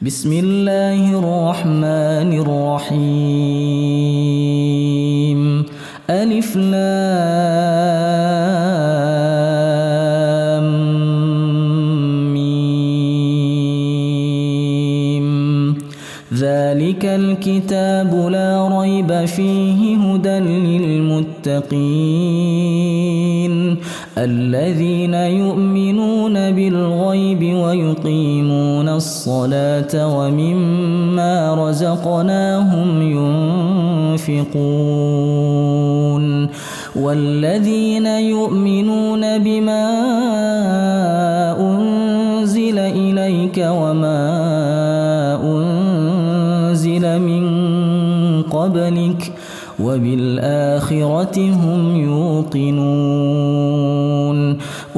بسم الله الرحمن الرحيم ألف لام ميم ذلك الكتاب لا ريب فيه هدى للمتقين الذين يؤمنون بالغيب ويقيمون الصلاة ومما رزقناهم ينفقون والذين يؤمنون بما أنزل إليك وما أنزل من قبلك وبالآخرة هم يوقنون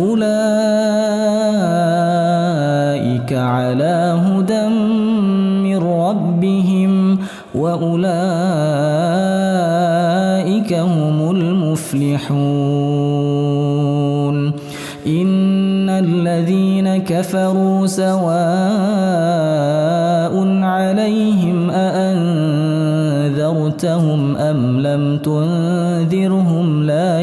أولئك على هدى من ربهم وأولئك هم المفلحون إن الذين كفروا سواء عليهم أأنذرتهم أم لم تنذرهم لا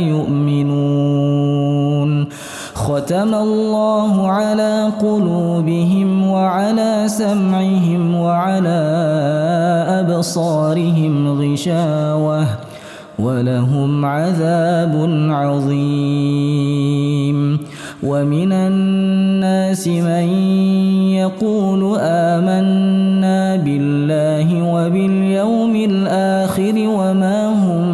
يؤمنون ختم الله على قلوبهم وعلى سمعهم وعلى أبصارهم غشاوة ولهم عذاب عظيم ومن الناس من يقول آمنا بالله وباليوم الآخر وما هم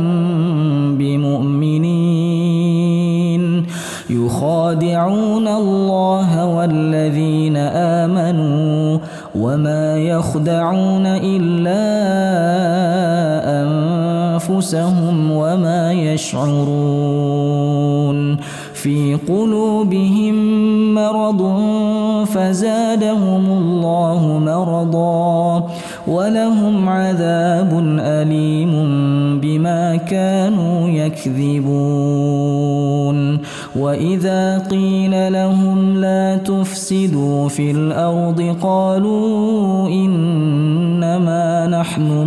بمؤمنين يخادعون الله والذين آمنوا وما يخدعون إلا أنفسهم وما يشعرون في قلوبهم مرض فزادهم الله مرضا ولهم عذاب أليم بما كانوا يكذبون وإذا قيل لهم لا تفسدوا في الأرض قالوا إنما نحن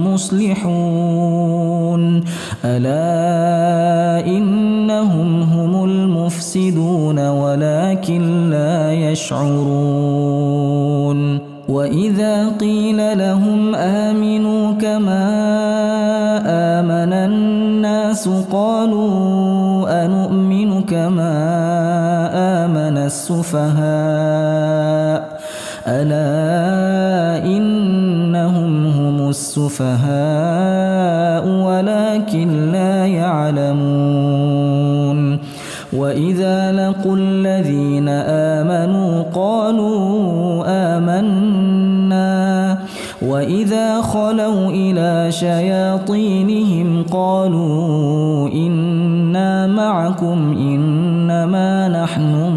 مصلحون ألا إنهم هم المفسدون ولكن لا يشعرون وإذا قيل لهم آمنوا كما آمن الناس قالوا أنؤمن كما آمن السفهاء ألا إنهم هم السفهاء ولكن لا يعلمون وإذا لقوا الذين آمنوا قالوا آمنا وإذا خلوا إلى شياطينهم قالوا إنا معكم إنما نحن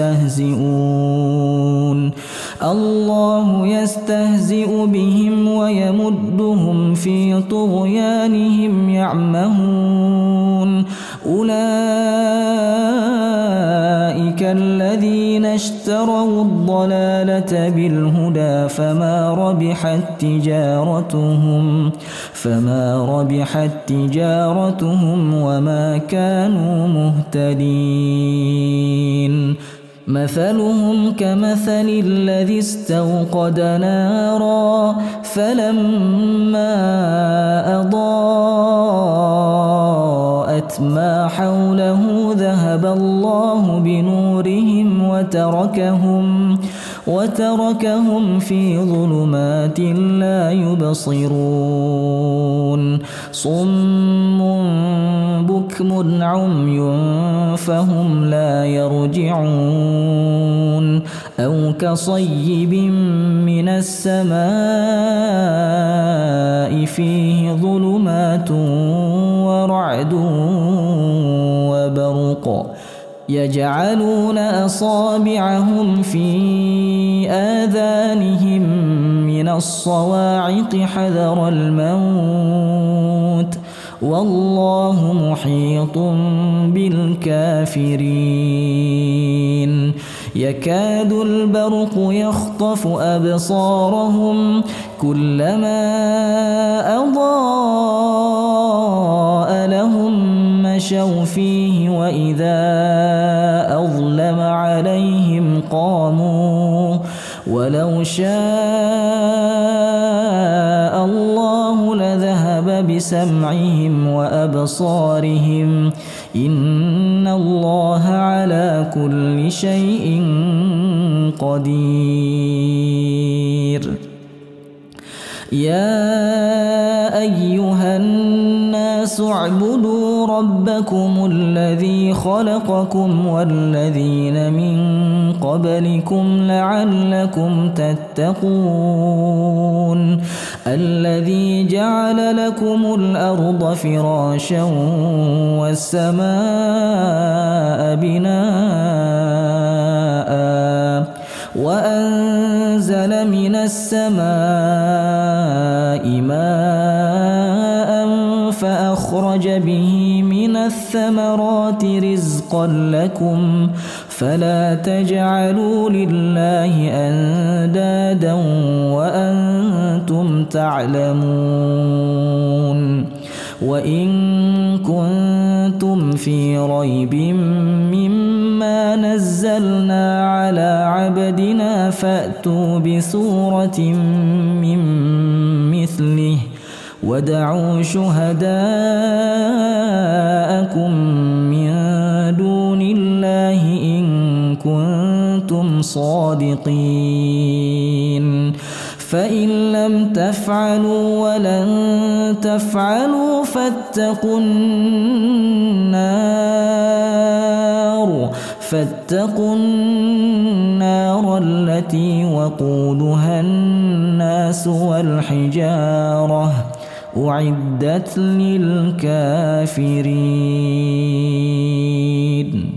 مستهزئون الله يستهزئ بهم ويمدهم في طغيانهم يعمهون أولئك الذين اشتروا الضلالة بالهدى فما ربحت تجارتهم وما كانوا مهتدين مثلهم كمثل الذي استوقد نارا فلما أضاءت ما حوله ذهب الله بنورهم وتركهم في ظلمات لا يبصرون صم بكم عمي فهم لا يرجعون أو كصيب من السماء فيه ظلمات ورعد وبرق يجعلون أصابعهم في آذانهم من الصواعق حذر الموت والله محيط بالكافرين يكاد البرق يخطف أبصارهم كلما أضاء لهم مشوا فيه وإذا أظلم عليهم قاموا ولو شاء الله لذهب بسمعهم وأبصارهم إن الله على كل شيء قدير. يا أيها الناس اعبدوا ربكم الذي خلقكم والذين من قبلكم لعلكم تتقون الذي جعل لكم الأرض فراشا والسماء بناء وأنزل من السماء ماء فأخرج به من الثمرات رزقا لكم فلا تجعلوا لله أندادا وأنتم تعلمون. وإن كنتم في ريب مما نزلنا على عبدنا فأتوا بسورة من مثله ودعوا شهداءكم من دون الله إن كنتم صادقين فإن لم تفعلوا ولن تفعلوا فاتقوا النار التي وقودها الناس والحجارة أعدت للكافرين.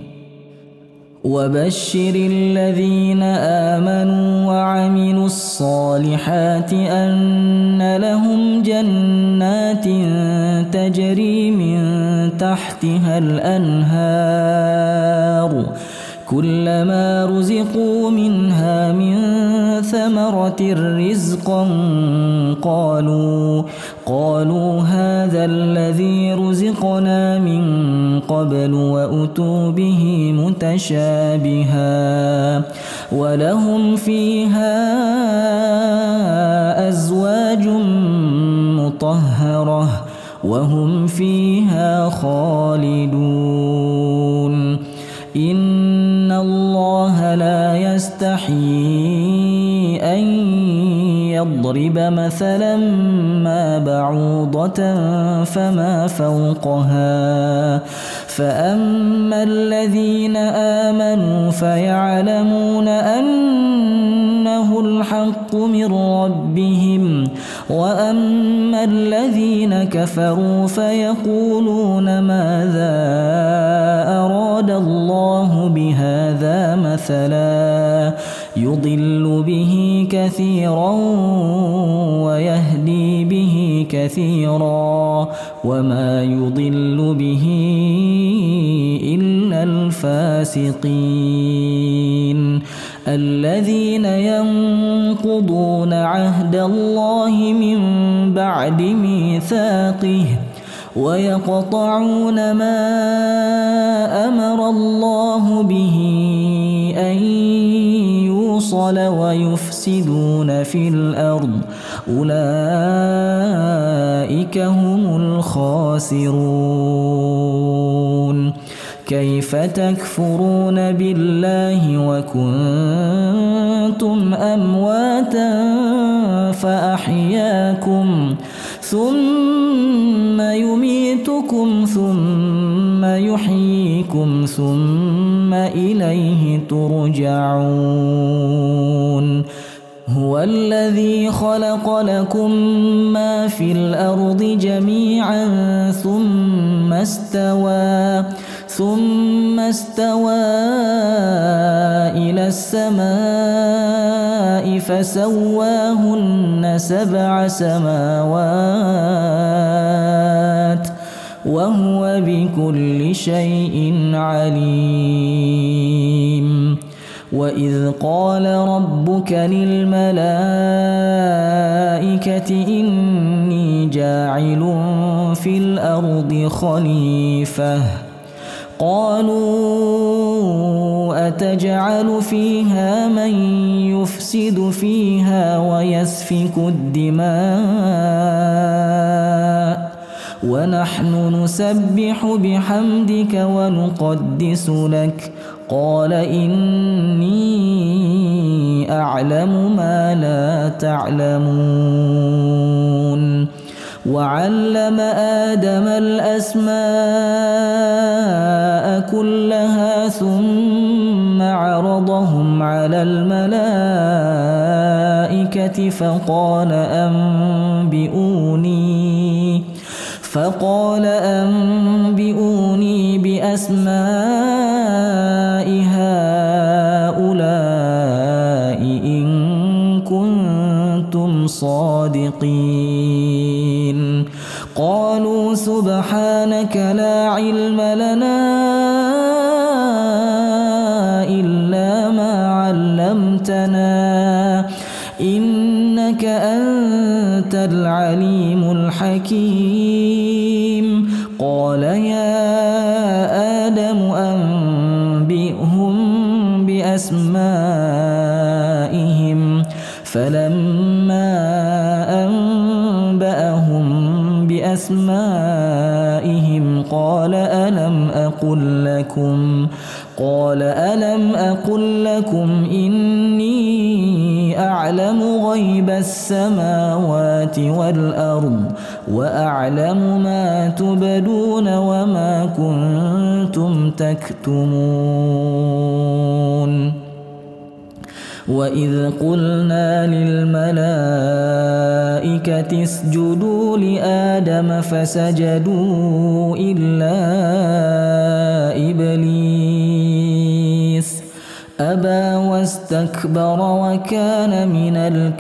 وبشر الذين آمنوا وعملوا الصالحات أن لهم جنات تجري من تحتها الأنهار كلما رزقوا منها من ثمرة رزقا قالوا هذا الذي رزقنا من قبل وأتوا به متشابها ولهم فيها أزواج مطهرة وهم فيها خالدون. إن الله لا يستحيي أن يضرب مثلا ما بعوضة فما فوقها فأما الذين آمنوا فيعلمون أنه الحق من ربهم وأما الذين كفروا فيقولون ماذا أراد الله بهذا مثلا يضل به كثيرا ويهدي به كثيرا وما يضل به إلا الفاسقين الذين ينقضون عهد الله من بعد ميثاقه ويقطعون ما أمر الله به أن يوصل ويفسدون في الأرض أولئك هم الخاسرون. كيف تكفرون بالله وكنتم أمواتا فأحياكم ثم يميتكم ثم يحييكم ثم إليه ترجعون. هو الذي خلق لكم ما في الأرض جميعا ثم استوى إلى السماء فسواهن 7 سماوات وهو بكل شيء عليم. وإذ قال ربك للملائكة إني جاعل في الأرض خليفة قالوا أتجعل فيها من يفسد فيها ويسفك الدماء ونحن نسبح بحمدك ونقدس لك قال إني أعلم ما لا تعلمون وعلم آدم الأسماء كلها ثم عرضهم على الملائكة فقال أنبئوني بأسماء هؤلاء إن كنتم صادقين قالوا سبحانك لا علم لنا إلا ما علمتنا إنك أنت العليم الحكيم قال يا آدم أنبئهم بأسمائهم فلما أنبأهم بأسمائهم قال ألم أقل لكم إني أعلم غيب السماوات والأرض وأعلم ما تبدون وما كنتم تكتمون وإذ قلنا للملائكة اسجدوا لآدم فسجدوا إلا إبليس أبى واستكبر وكان من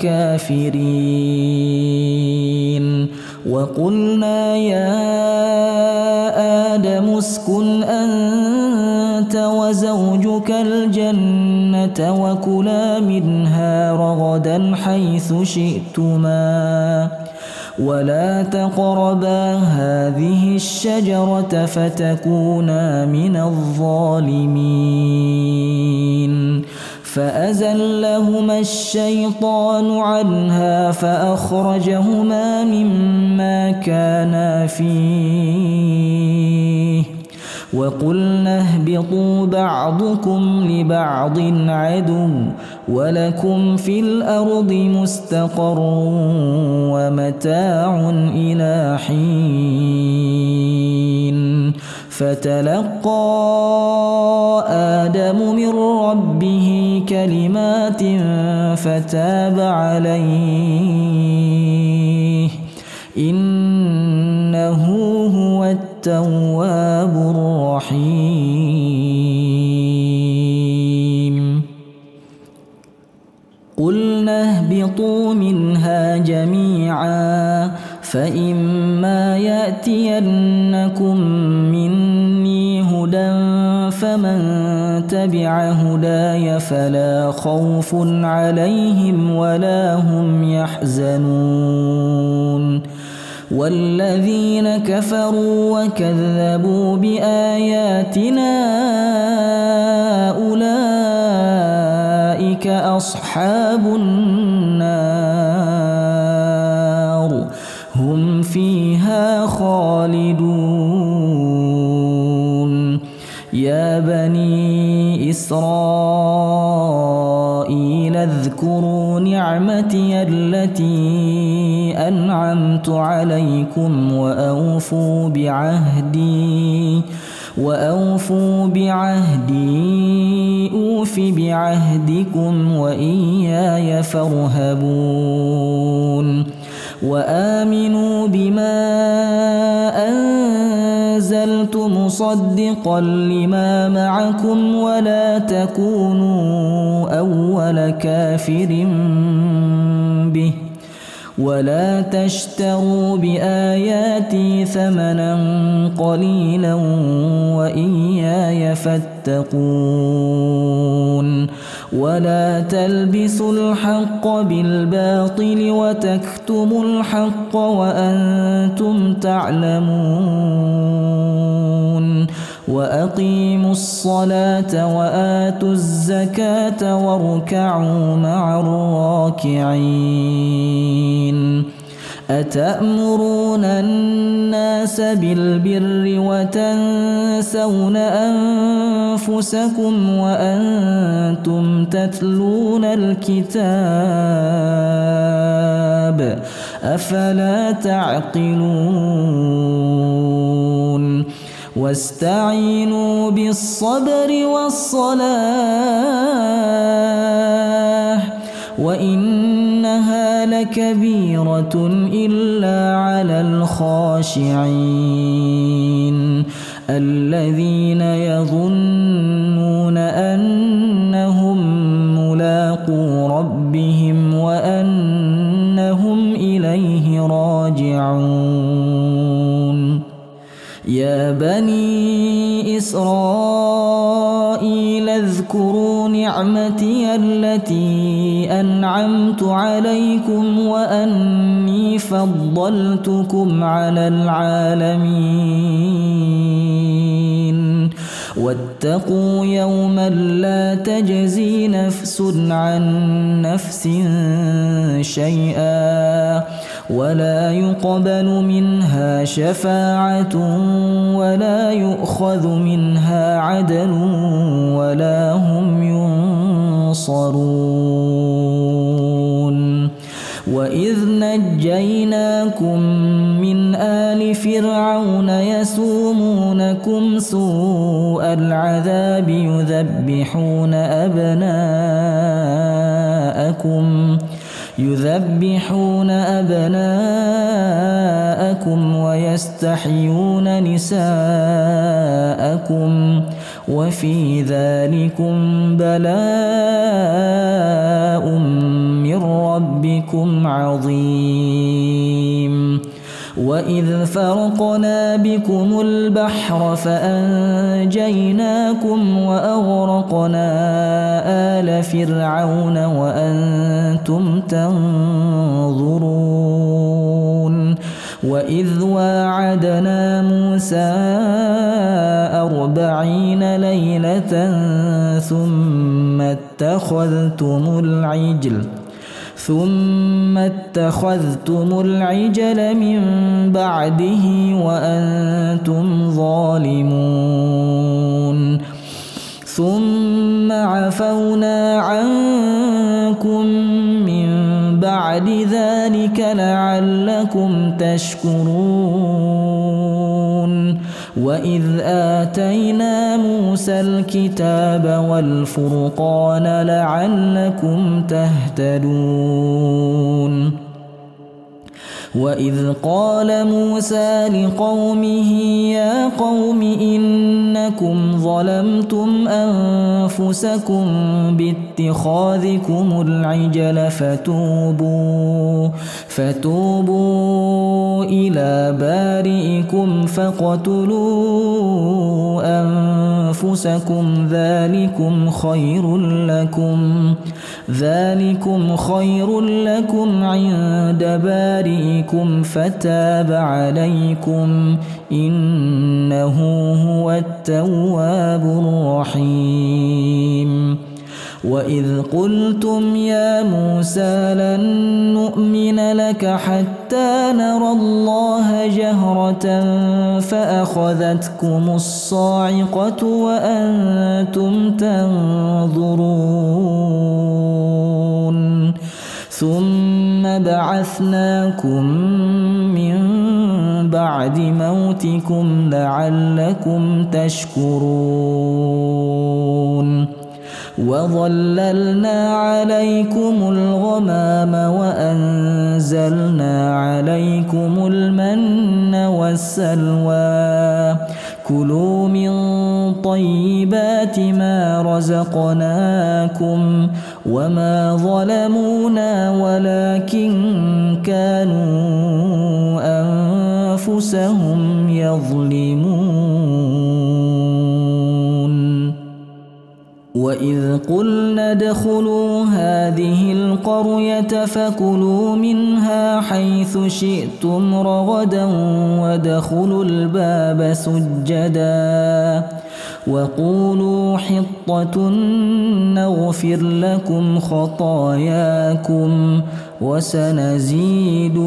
الكافرين وقلنا يا آدم اسكن أنت وزوجك الجنة وكلا منها رغدا حيث شئتما ولا تقربا هذه الشجرة فتكونا من الظالمين فأزلهما الشيطان عنها فأخرجهما مما كانا فيه وقلنا اهبطوا بعضكم لبعض عدو ولكم في الأرض مستقر ومتاع إلى حين فتلقى آدم من ربه كلمات فتاب عليه إنه هو التواب الرحيم قلنا اهبطوا منها جميعا فإما يأتينكم مني هدى فمن تبع هداي فلا خوف عليهم ولا هم يحزنون والذين كفروا وكذبوا بآياتنا أولئك أصحاب النار هم فيها خالدون يا بني إسرائيل اذكروا نعمتي التي أنعمت عليكم وأوفوا بعهدي أوف بعهدكم وإياي فارهبون وآمنوا بما أنزلت مصدقا لما معكم ولا تكونوا أول كافر به ولا تشتروا بآياتي ثمنا قليلا وإياي فاتقون ولا تلبسوا الحق بالباطل وتكتموا الحق وأنتم تعلمون وأقيموا الصلاة وآتوا الزكاة واركعوا مع الراكعين أتأمرون الناس بالبر وتنسون أنفسكم وأنتم تتلون الكتاب أفلا تعقلون واستعينوا بالصبر والصلاة وإنها لكبيرة إلا على الخاشعين الذين يظنون أنهم ملاقو ربهم وأنهم إليه راجعون يا بني إسرائيل اذكروا نعمتي التي أنعمت عليكم وأني فضلتكم على العالمين واتقوا يوما لا تجزي نفس عن نفس شيئا ولا يقبل منها شفاعة ولا يؤخذ منها عدل ولا هم ينصرون وإذ نجيناكم من آل فرعون يسومونكم سوء العذاب يذبحون أبناءكم ويستحيون نساءكم وفي ذلكم بلاء من ربكم عظيم وإذ فرقنا بكم البحر فأنجيناكم وأغرقنا آل فرعون وأنتم تنظرون وإذ واعدنا موسى 40 ليلة ثم اتخذتم العجل من بعده وأنتم ظالمون ثم عفونا عنكم من بعد ذلك لعلكم تشكرون وإذ آتينا موسى الكتاب والفرقان لعلكم تهتدون وإذ قال موسى لقومه يا قوم إنكم ظلمتم أنفسكم باتخاذكم العجل فتوبوا إلى بارئكم فاقتلوا أنفسكم ذلكم خير لكم عند بارئكم فتاب عليكم إنه هو التواب الرحيم وإذ قلتم يا موسى لن نؤمن لك حتى نرى الله جهرة فأخذتكم الصاعقة وأنتم تنظرون ثم بعثناكم من بعد موتكم لعلكم تشكرون وظللنا عليكم الغمام وأنزلنا عليكم المن والسلوى كلوا من طيبات ما رزقناكم وما ظلمونا ولكن كانوا أنفسهم يظلمون وإذ قلنا ادخلوا هذه القرية فكلوا منها حيث شئتم رغدا وادخلوا الباب سجدا وقولوا حطة نغفر لكم خطاياكم وسنزيد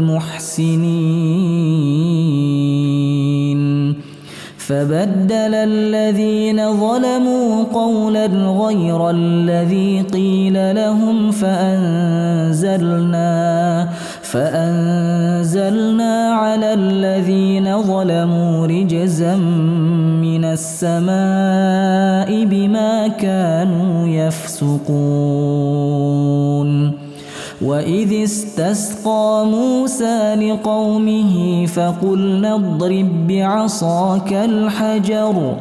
المحسنين فبدل الذين ظلموا قولا غير الذي قيل لهم فأنزلنا على الذين ظلموا رجزا من السماء بما كانوا يفسقون وإذ استسقى موسى لقومه فقلنا اضرب بعصاك الحجر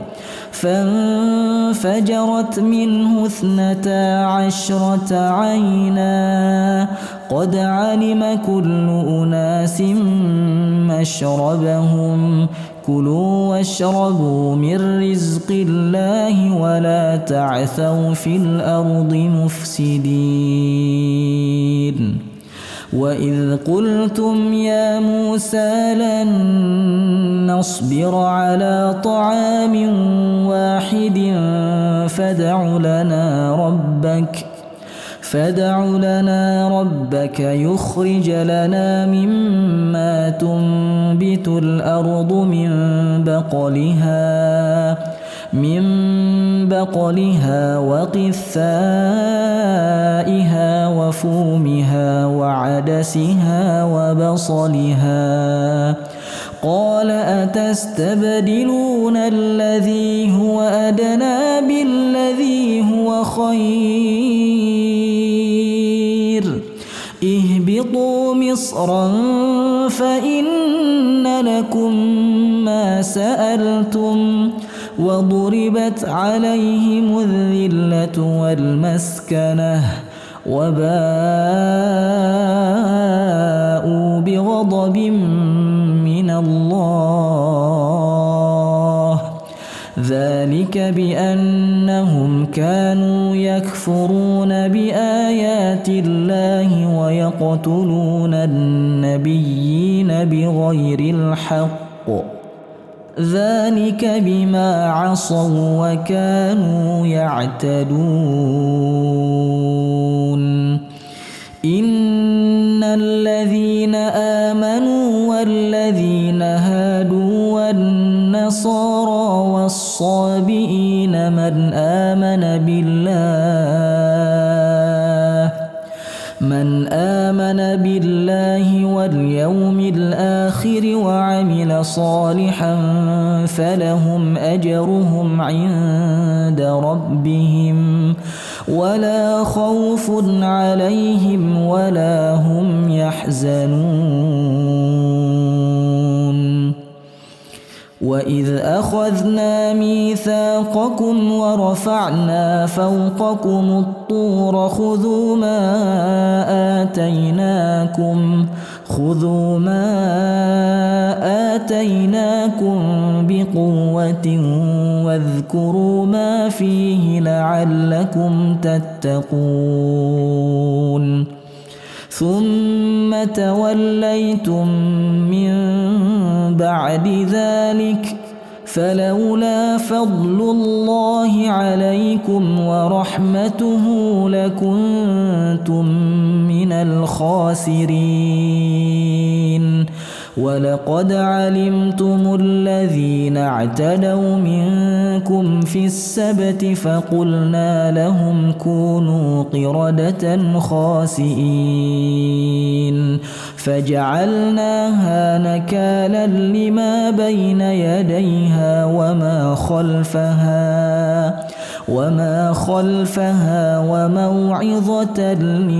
فانفجرت منه 12 عينا قد علم كل أناس مشربهم كلوا واشربوا من رزق الله ولا تعثوا في الأرض مفسدين وإذ قلتم يا موسى لن نصبر على طعام واحد فادع لنا ربك يخرج لنا مما تنبت الأرض من بقلها وقثائها وفومها وعدسها وبصلها قال أتستبدلون الذي هو أدنى بالذي هو خير اهبطوا مصرا فإن لكم ما سألتم وضربت عليهم الذلة والمسكنة وباءوا بغضب من الله ذلك بأنهم كانوا يكفرون بآيات الله ويقتلون النبيين بغير الحق ذلك بما عصوا وكانوا يعتدون إن الذين آمنوا والذين هادوا والنصارى والصابئين من آمن بالله واليوم الآخر وعمل صالحا فلهم أجرهم عند ربهم ولا خوف عليهم ولا هم يحزنون وإذ أخذنا ميثاقكم ورفعنا فوقكم الطور خذوا ما آتيناكم بقوة واذكروا ما فيه لعلكم تتقون ثم توليتم من بعد ذلك فلولا فضل الله عليكم ورحمته لكنتم من الخاسرين ولقد علمتم الذين اعتدوا منكم في السبت فقلنا لهم كونوا قردة خاسئين فجعلناها نكالا لما بين يديها وما خلفها وموعظة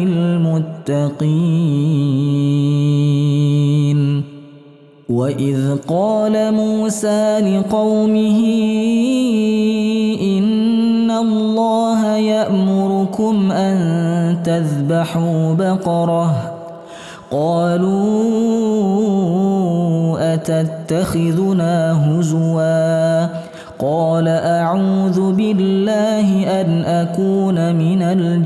للمتقين وإذ قال موسى لقومه إن الله يأمركم يأمركم أن تذبحوا بقرة؟ قالوا أتتخذنا هزوا؟ قال أعوذ بالله أن أكون من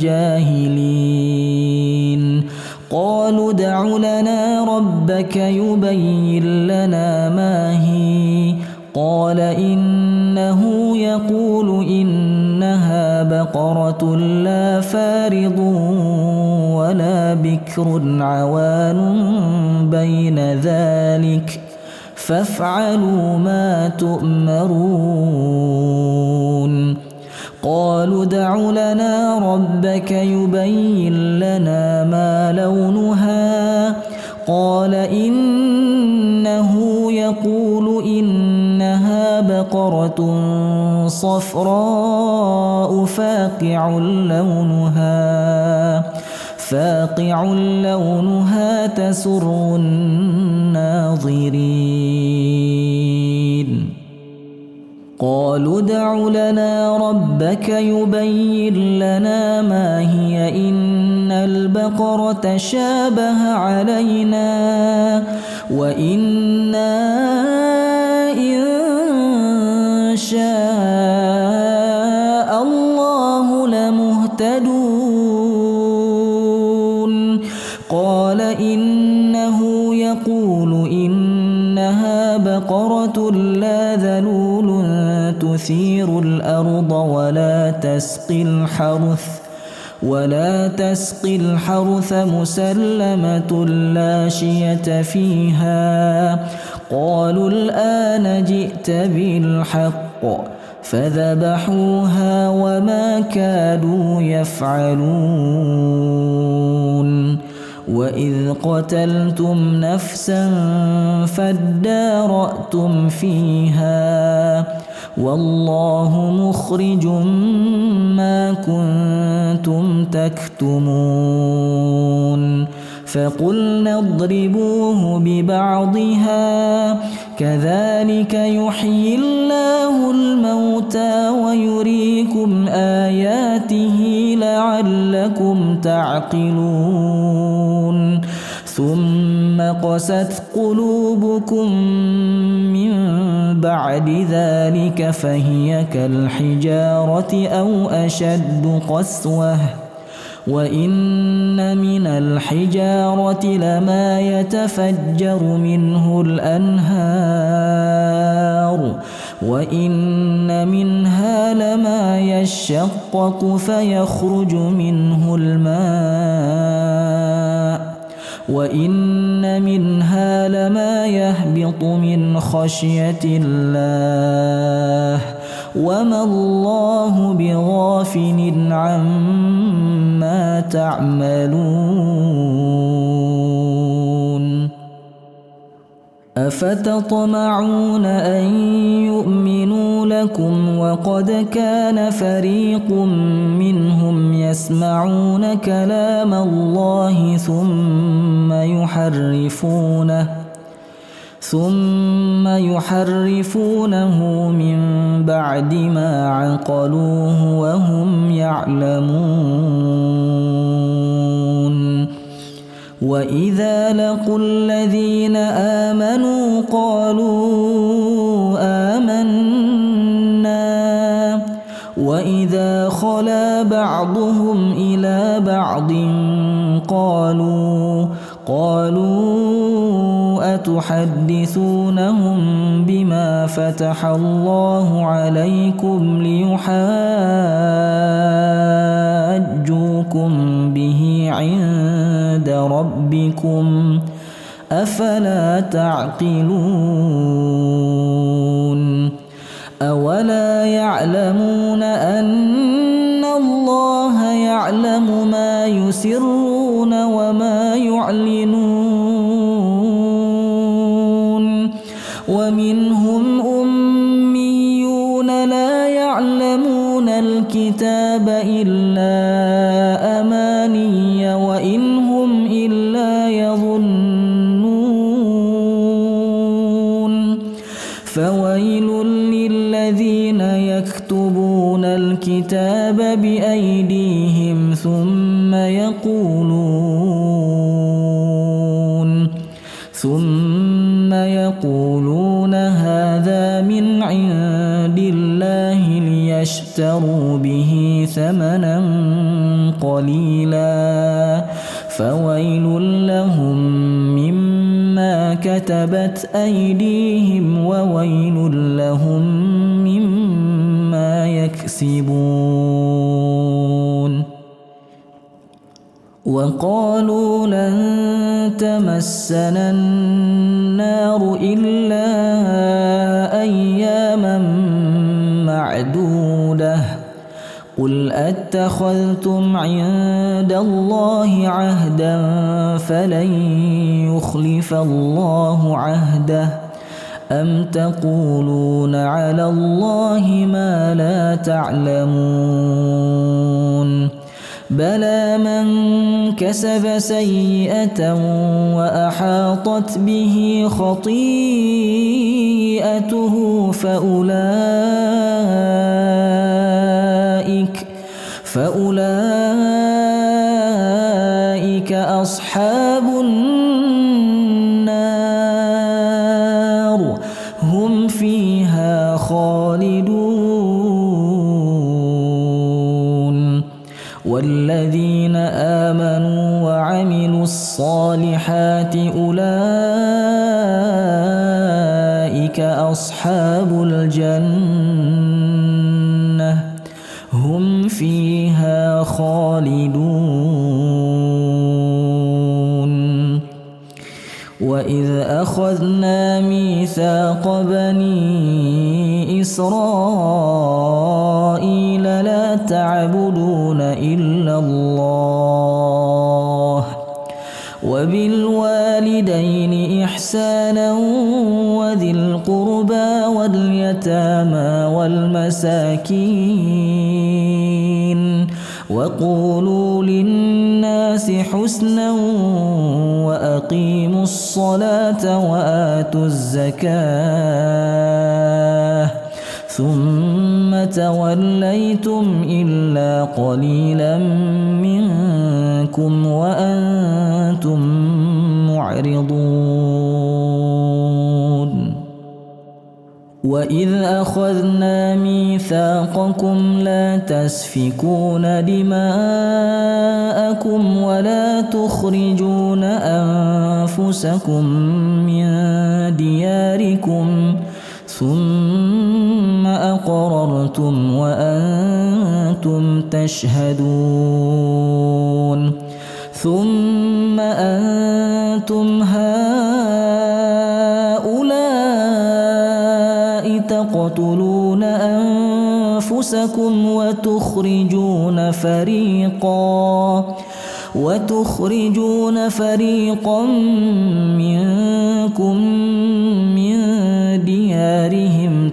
الجاهلين. قالوا ادع لنا ربك يبين لنا ما هي. قال إنه يقول إنها بقرة لا فارض ولا بكر عوان بين ذلك فافعلوا ما تؤمرون. قالوا ادع لنا ربك يبين لنا ما لونها. قال إنه يقول إنها بقرة صفراء فاقع لونها تسر الناظرين. قالوا ادع لنا ربك يبين لنا ما هي إن البقرة شابه علينا وإنا إن شاء الله لمهتدون. قال إنه يقول إنها بقرة لا ذلول تثير الأرض ولا تسقي الحرث مسلمة لا شية فيها. قالوا الآن جئت بالحق فذبحوها وما كادوا يفعلون. وإذ قتلتم نفسا فادارأتم فيها والله مخرج ما كنتم تكتمون. فقلنا اضربوه ببعضها كذلك يحيي الله الموتى ويريكم آياته لعلكم تعقلون. ثم قست قلوبكم من بعد ذلك فهي كالحجارة أو أشد قسوة. وإن من الحجارة لما يتفجر منه الأنهار وإن منها لما يشقق فيخرج منه الماء وإن منها لما يهبط من خشية الله وما الله بغافل عما تعملون. أفتطمعون أن يؤمنوا لكم وقد كان فريق منهم يسمعون كلام الله ثم يحرفونه من بعد ما عقلوه وهم يعلمون. وإذا لقوا الذين آمنوا قالوا آمنا وإذا خلا بعضهم إلى بعض قالوا أتحدثونهم بما فتح الله عليكم ليحاجوكم به عند ربكم أفلا تعقلون. أولا يعلمون أن الله يعلم ما يسرون وما يعلنون. ومنهم أميون لا يعلمون الكتاب إلا أماني وإن هم إلا يظنون. فويل للذين الذين يكتبون الكتاب بأيديهم ثم يقولون هذا من عند الله ليشتروا به ثمنا قليلا فويل لهم مما كتبت أيديهم وويل لهم مما يكسبون. وقالوا لن تمسنا النار إلا أياما معدودة قل أتخذتم عند الله عهدا فلن يخلف الله عهده أم تقولون على الله ما لا تعلمون بلى من كسب سيئة وأحاطت به خطيئته فأولئك أصحاب النار هم فيها خالدون. والذين آمنوا وعملوا الصالحات أولئك أصحاب الجنة هم فيها خالدون. وإذ أخذنا ميثاق بني إسرائيل لا تعبدون إلا الله وبالوالدين إحسانا وذي القربى واليتامى والمساكين وقولوا للناس حسنا وأقيموا الصلاة وآتوا الزكاة ثم توليتم إلا قليلا منكم وأنتم معرضون. وإذ أخذنا ميثاقكم لا تسفكون دماءكم ولا تخرجون أنفسكم من دياركم ثم أقررتم وأنتم تشهدون ثم أنتم هؤلاء تقتلون أنفسكم وتخرجون فريقا منكم من ديارهم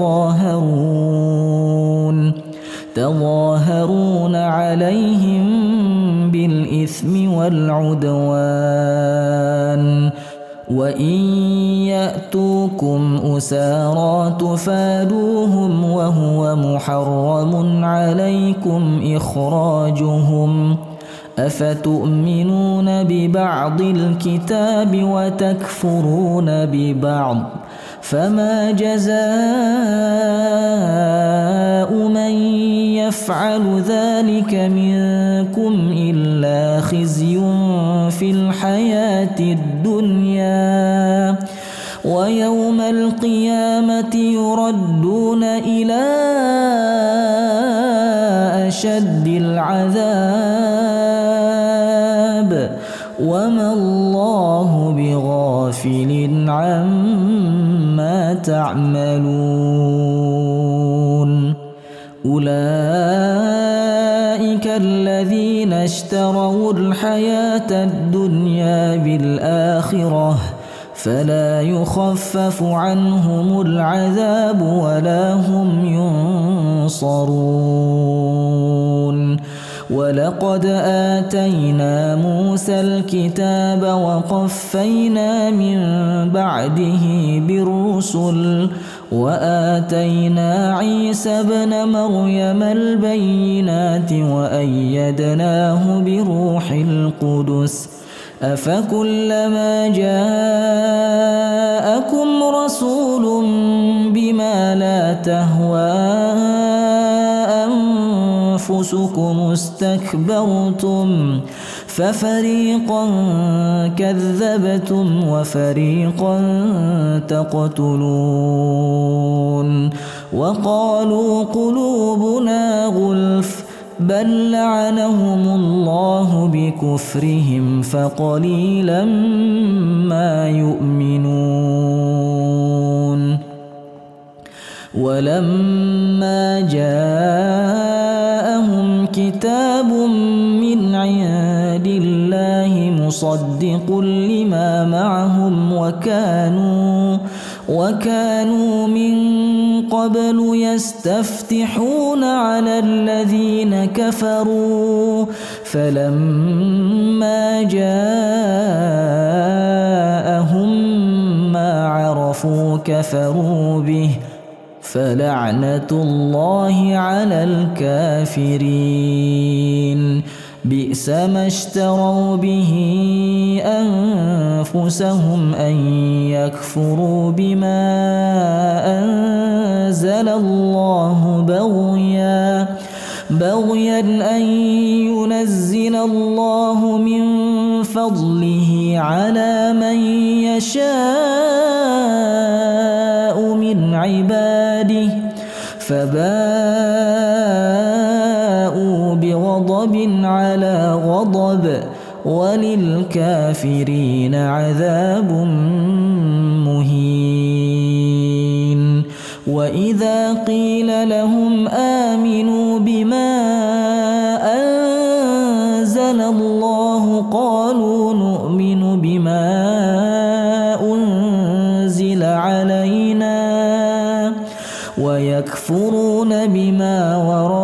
تظاهرون عليهم بالإثم والعدوان وإن يأتوكم أسارى تفادوهم وهو محرم عليكم إخراجهم أفتؤمنون ببعض الكتاب وتكفرون ببعض فما جزاء من يفعل ذلك منكم إلا خزي في الحياة الدنيا ويوم القيامة يردون إلى أشد العذاب وما الله بغافل عما تعملون. أولئك الذين اشتروا الحياة الدنيا بالآخرة فلا يخفف عنهم العذاب ولا هم ينصرون. ولقد آتينا موسى الكتاب وقفينا من بعده بالرسل وآتينا عيسى ابن مريم البينات وأيدناه بروح القدس أفكلما جاءكم رسول بما لا تهوى أنفسكم استكبرتم ففريقا كذبتم وفريقا تقتلون وقالوا قلوبنا غلف بل لعنهم الله بكفرهم فقليلا ما يؤمنون ولما جاءهم كتاب من عند الله مصدق لما معهم وكانوا من قبل يستفتحون على الذين كفروا فلما جاءهم ما عرفوا كفروا به فلعنة الله على الكافرين بئس ما اشتروا به أنفسهم أن يكفروا بما أنزل الله بغيا أن ينزل الله من فضله على من يشاء من عباده فباءوا بغضب على غضب وللكافرين عذاب مهين وإذا قيل لهم آمنوا بما أنزل الله قالوا نؤمن بما أنزل علينا ويكفرون بما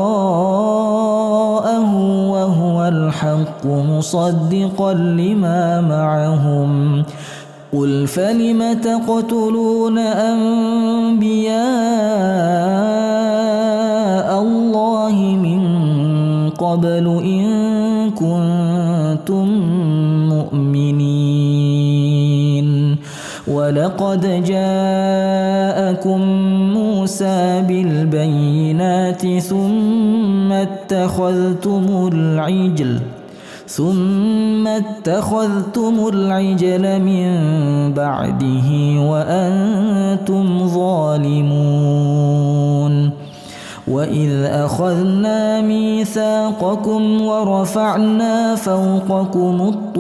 وراءه وهو الحق مصدقا لما معهم قل فلم تقتلون أنبياء الله من قبل إن كنتم مؤمنين ولقد جاءكم موسى بالبينات ثم اتخذتم العجل من بعده وأنتم ظالمون وإذ أخذنا ميثاقكم ورفعنا فوقكم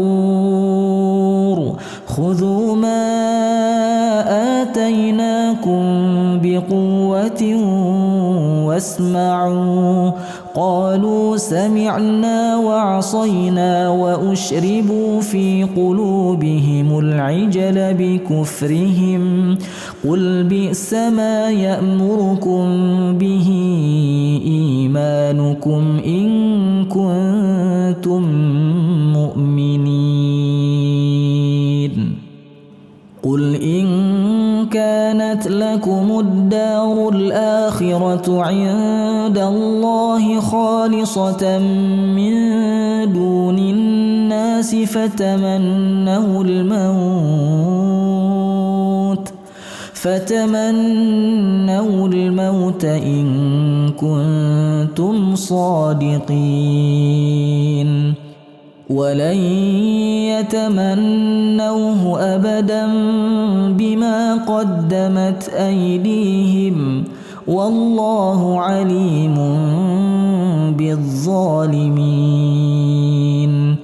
الطور خذوا ما آتيناكم بقوة واسمعوا قالوا سمعنا وعصينا وأشربوا في قلوبهم العجل بكفرهم قل بئس ما يأمركم به إيمانكم إن كنتم مؤمنين قل إن كانت لكم الدار الآخرة عند الله خالصة من دون الناس فتمنوا الموت إن كنتم صادقين ولن يتمنوه أبدا بما قدمت أيديهم والله عليم بالظالمين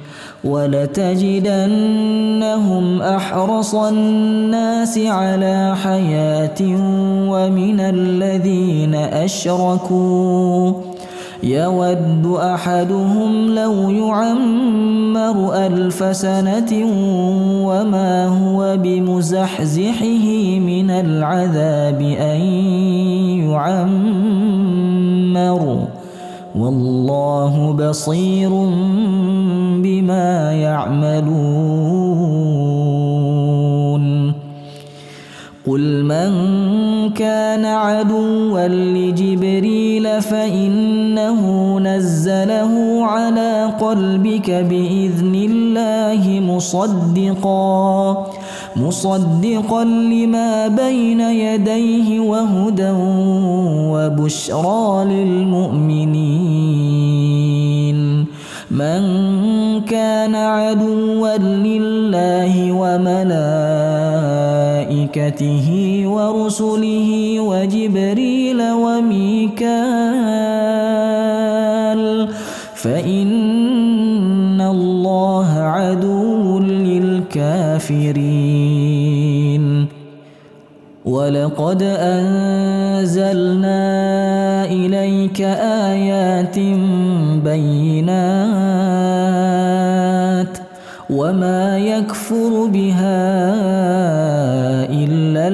ولتجدنهم أحرص الناس على حياة ومن الذين أشركوا يود أحدهم لو يعمر 1000 سنة وما هو بمزحزحه من العذاب أن يعمر والله بصير بما يعملون قل من كان عدوا لجبريل فإنه نزله على قلبك بإذن الله مصدقا لما بين يديه وهدى وبشرى للمؤمنين. من كان عدوا لله وملائكته ورسله وجبريل وميكال فإن الله عدو للكافرين. ولقد أنزلنا إليك آيات بينات وما يكفر بها إلا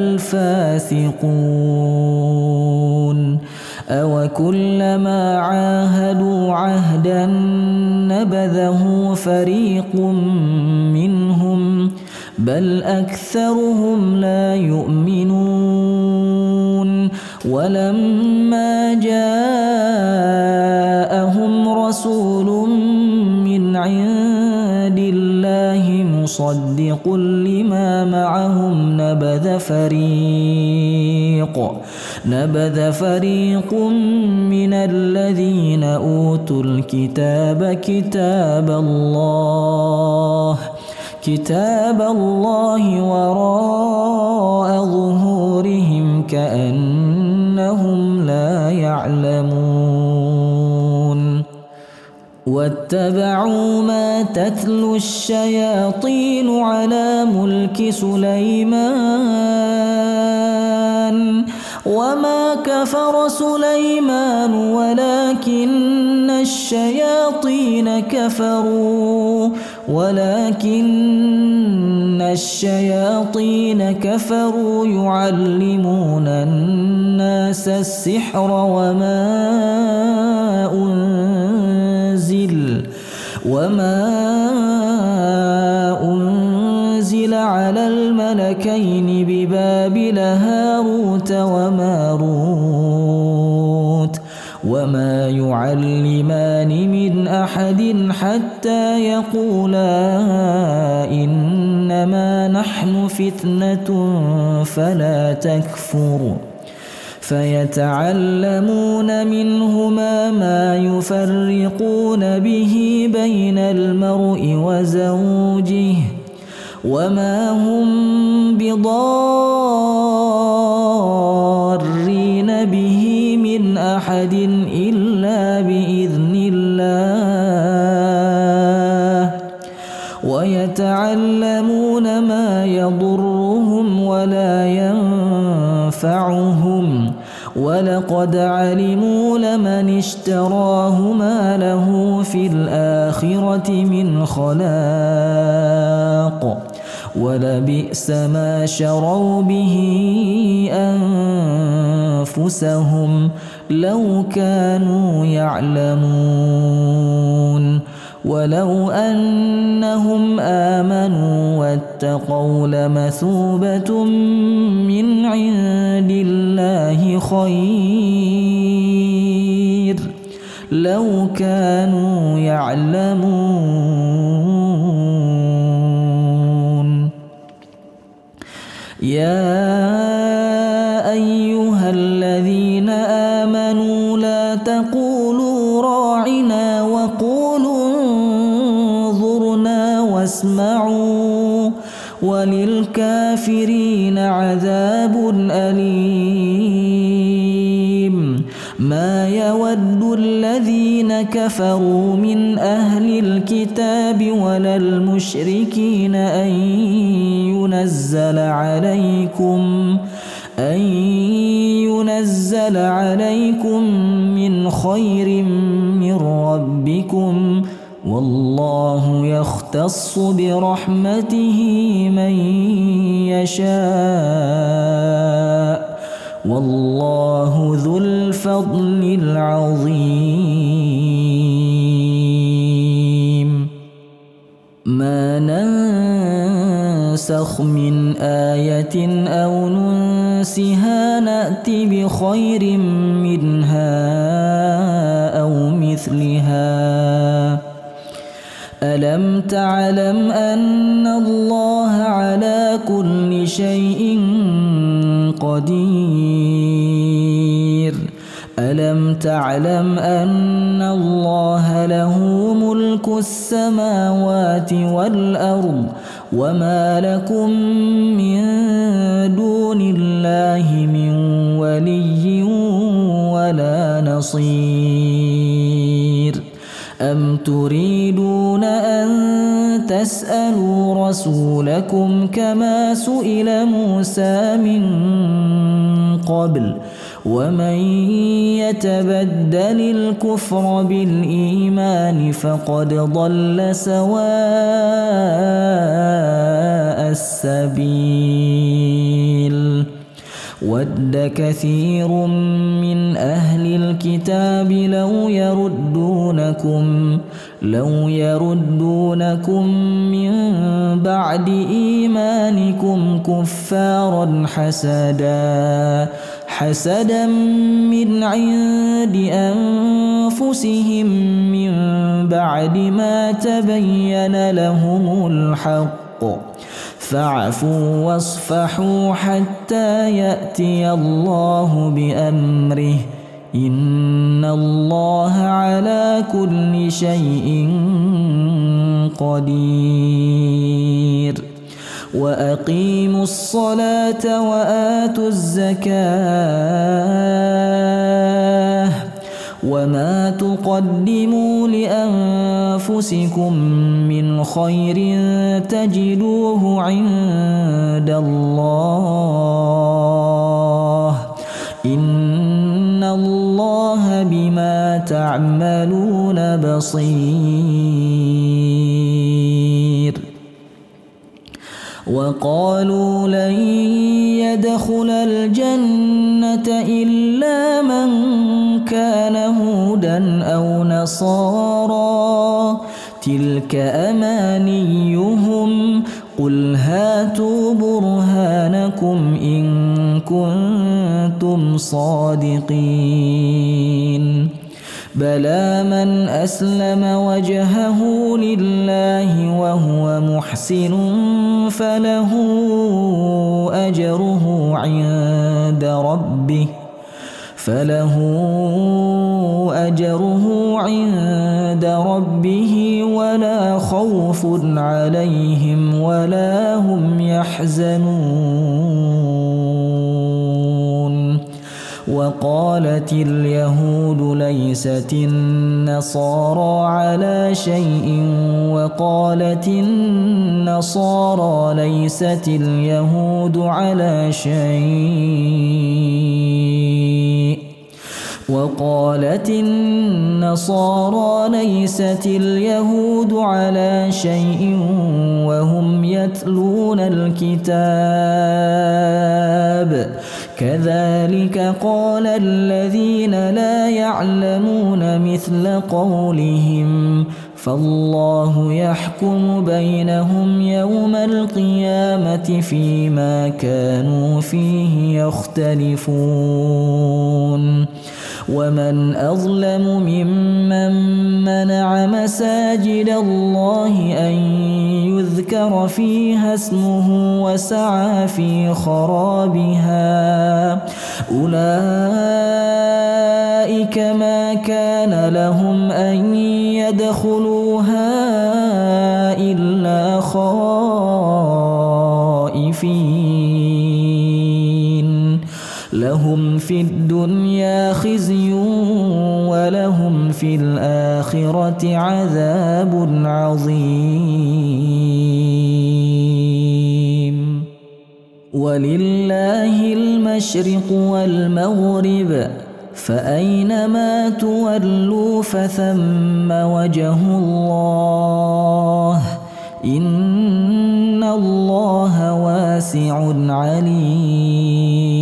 الفاسقون. أوكلما عاهدوا عهدا نبذه فريق منهم بل أكثرهم لا يؤمنون. ولما جاءهم رسول من عند الله مصدق لما معهم نبذ فريق من الذين أوتوا الكتاب كتاب الله وراء ظهورهم كأنهم لا يعلمون. واتبعوا ما تتلو الشياطين على ملك سليمان وما كفر سليمان ولكن الشياطين كفروا يعلمون الناس السحر وما أنزل على الملكين ببابل هاروت وماروت وما يعلمان من أحد حتى يقولا إنما نحن فتنة فلا تكفر فيتعلمون منهما ما يفرقون به بين المرء وزوجه وما هم بضارين به من أحد إلا بإذن الله ويتعلمون ما يضرهم ولا ينفعهم ولقد علموا لمن اشتراه ما له في الآخرة من خلاق ولبئس ما شروا به أنفسهم لو كانوا يعلمون. ولو أنهم آمنوا واتقوا لمثوبة من عند الله خير لو كانوا يعلمون. يا أيها الذين آمنوا لا تقولوا راعنا وقولوا انظرنا واسمعوا وللكافرين عذاب أليم. ما يود الذين كفروا من أهل الكتاب ولا المشركين أن ينزل عليكم من خير من ربكم والله يختص برحمته من يشاء والله ذو الفضل العظيم. ما ننسخ ننسخ من آية أو ننسها نأت بخير منها أو مثلها ألم تعلم أن الله على كل شيء قدير ألم تعلم أن الله له ملك السماوات والأرض وما لكم من دون الله من ولي ولا نصير أم تريدون أن تسألوا رسولكم كما سئل موسى من قبل ومن يتبدل الكفر بالإيمان فقد ضل سواء السبيل ود كثير من أهل الكتاب لو يردونكم من بعد إيمانكم كفارا حسدا من عند أنفسهم من بعد ما تبين لهم الحق فاعفوا واصفحوا حتى يأتي الله بأمره إن الله على كل شيء قدير وأقيموا الصلاة وآتوا الزكاة وما تقدموا لأنفسكم من خير تجدوه عند الله إن الله بما تعملون بصير وقالوا لن يدخل الجنة إلا من كان هودا أو نصارى تلك أمانيهم قل هاتوا برهانكم إن كنتم صادقين بلى من أسلم وجهه لله وهو محسن فله أجره عند ربه ولا خوف عليهم ولا هم يحزنون وقالت اليهود ليست النصارى على شيء وقالت النصارى ليست اليهود على شيء وقالت النصارى ليست اليهود على شيء وهم يتلون الكتاب كذلك قال الذين لا يعلمون مثل قولهم فالله يحكم بينهم يوم القيامة فيما كانوا فيه يختلفون ومن أظلم ممن منع مساجد الله أن يذكر فيها اسمه وسعى في خرابها أولئك ما كان لهم أن يدخلوها إلا خائفين لهم في الدنيا خزي ولهم في الآخرة عذاب عظيم ولله المشرق والمغرب فأينما تولوا فثم وجه الله إن الله واسع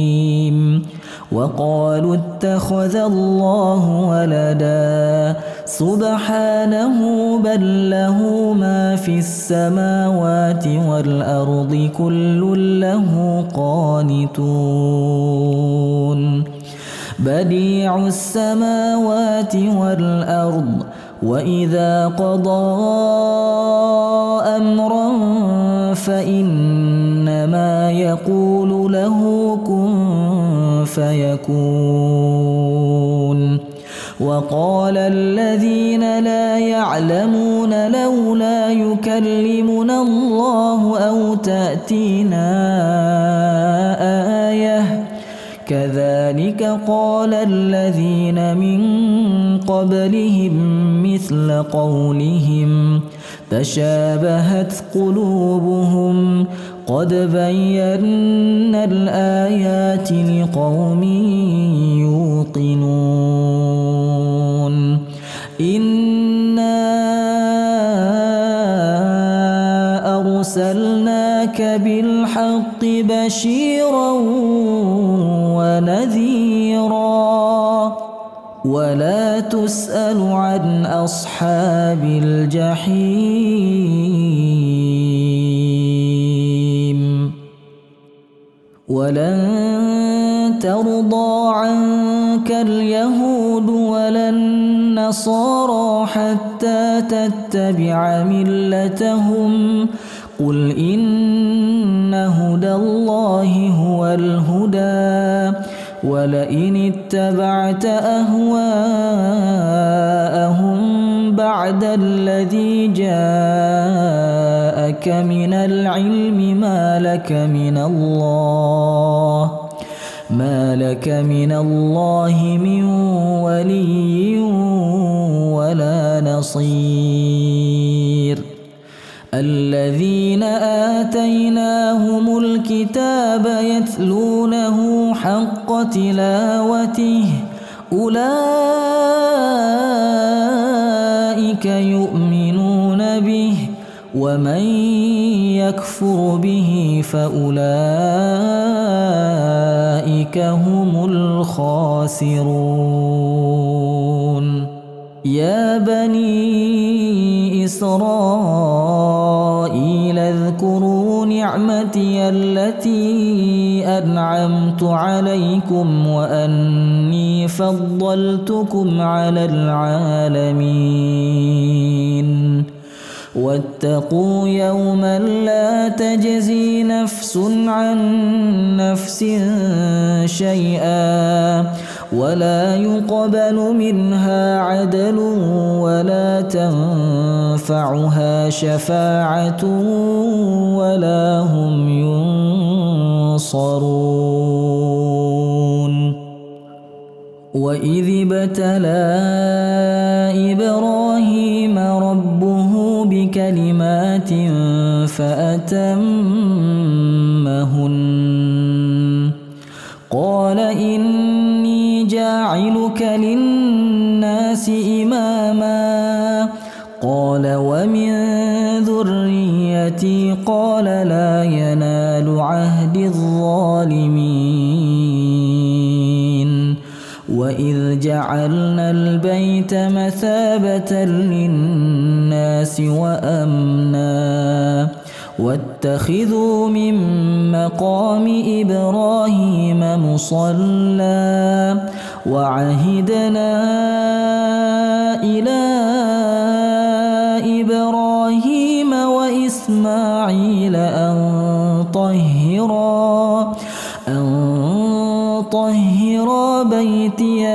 عليم وقالوا اتخذ الله ولدا سبحانه بل له ما في السماوات والأرض كل له قانتون بديع السماوات والأرض وإذا قضى أمرا فإنما يقول له كن فيكون وقال الذين لا يعلمون لولا يكلمنا الله أو تأتينا آية كذلك قال الذين من قبلهم مثل قولهم تشابهت قلوبهم قد بينا الآيات لقوم يوقنون إنا أرسلناك بالحق بشيرا ونذيرا ولا تسأل عن أصحاب الجحيم ولن ترضى عنك اليهود ولا النصارى حتى تتبع ملتهم قل إن هدى الله هو الهدى ولئن اتبعت أهواءهم بعد الذي جاءك من العلم ما لك من الله من ولي ولا نصير الذين آتيناهم الكتاب يتلونه حق تلاوته أولئك يؤمنون به ومن يكفر به فأولئك هم الخاسرون يا بني إسرائيل اذكروا نعمتي التي أنعمت عليكم وأني فضلتكم على العالمين واتقوا يوما لا تجزي نفس عن نفس شيئا ولا يقبل منها عدل ولا تنفعها شفاعة ولا هم ينصرون وإذ ابتلى إبراهيم ربه بكلمات فأتمهن قال إني جاعلك للناس إماما قال ومن ذريتي قال لا ينال عهد الظالمين وإذ جعلنا البيت مثابة للناس وأمنا واتخذوا من مقام إبراهيم مصلى وعهدنا إلى إبراهيم وإسماعيل أن طهرا بيتي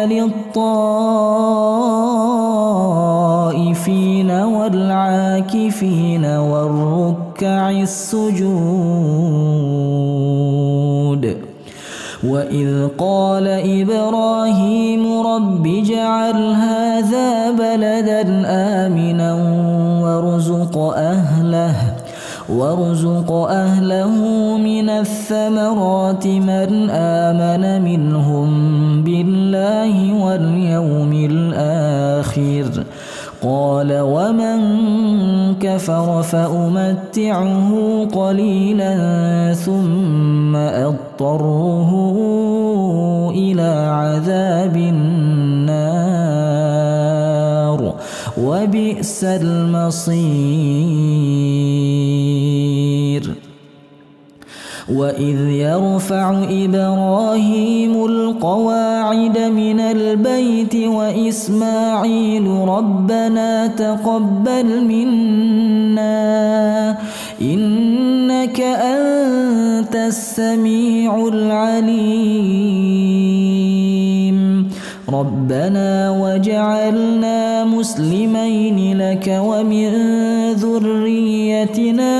للطائفين والعاكفين والركع السجود وإذ قال إبراهيم رب اجعل هذا بلدا آمنا وارزق أهله من الثمرات من آمن منهم بالله واليوم الآخر قال ومن كفر فأمتعه قليلا ثم أضطره إلى عذاب النار وبئس المصير وإذ يرفع إبراهيم القواعد من البيت وإسماعيل ربنا تقبل منا إنك أنت السميع العليم ربنا وجعلنا مسلمين لك ومن ذريتنا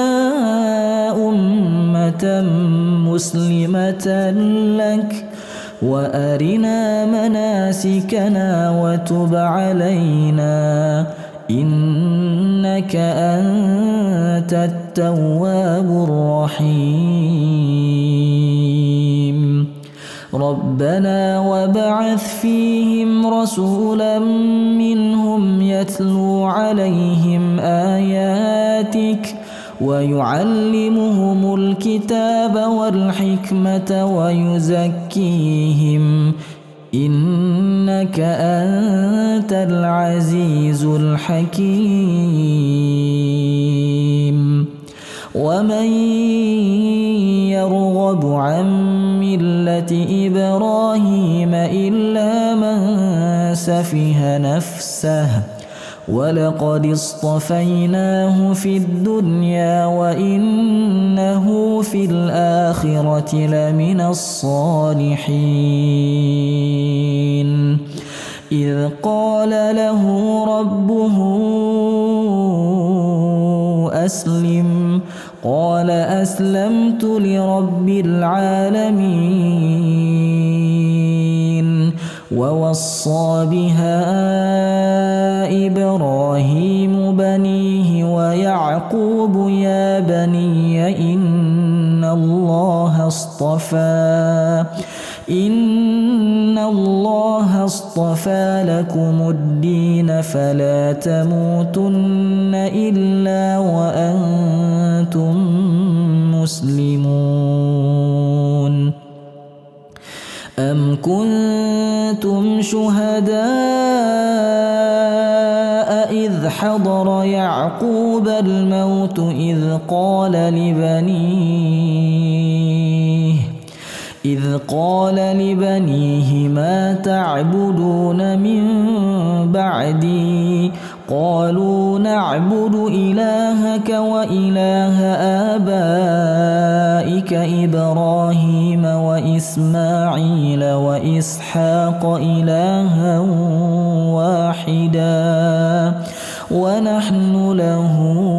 أمة مسلمة لك وأرنا مناسكنا وتب علينا إنك أنت التواب الرحيم ربنا وابعث فيهم رسولا منهم يتلو عليهم آياتك ويعلمهم الكتاب والحكمة ويزكيهم إنك أنت العزيز الحكيم ومن يرغب عن ملة إبراهيم إلا من سفه نفسه ولقد اصطفيناه في الدنيا وإنه في الآخرة لمن الصالحين إذ قال له ربه أسلم قال أسلمت لرب العالمين ووصى بها إبراهيم بنيه ويعقوب يا بني إن الله اصطفى لكم الدين فلا تموتن إلا وأنتم مسلمون أم كنتم شهداء إذ حضر يعقوب الموت إذ قال لبنيه ما تعبدون من بعدي قالوا نعبد إلهك وإله آبائك إبراهيم وإسماعيل وإسحاق إلها واحدا ونحن له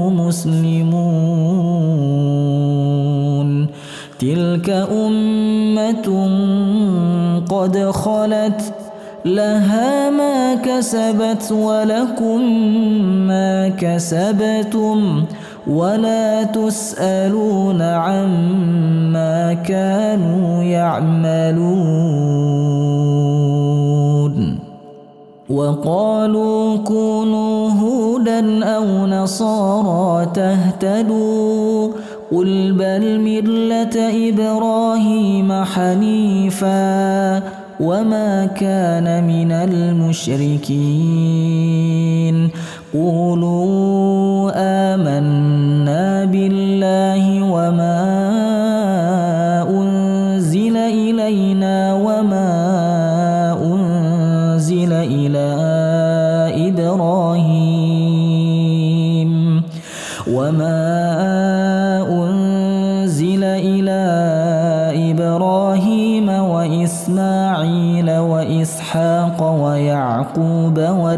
مسلمون تلك أمة قد خلت لها ما كسبت ولكم ما كسبتم ولا تسألون عما كانوا يعملون وقالوا كونوا هودا أو نصارى تهتدوا قل بل ملة إبراهيم حنيفا وما كان من المشركين قولوا آمنا بالله وما أنزل إلينا وما أنزل إلى إبراهيم وإسماعيل وإسحاق ويعقوب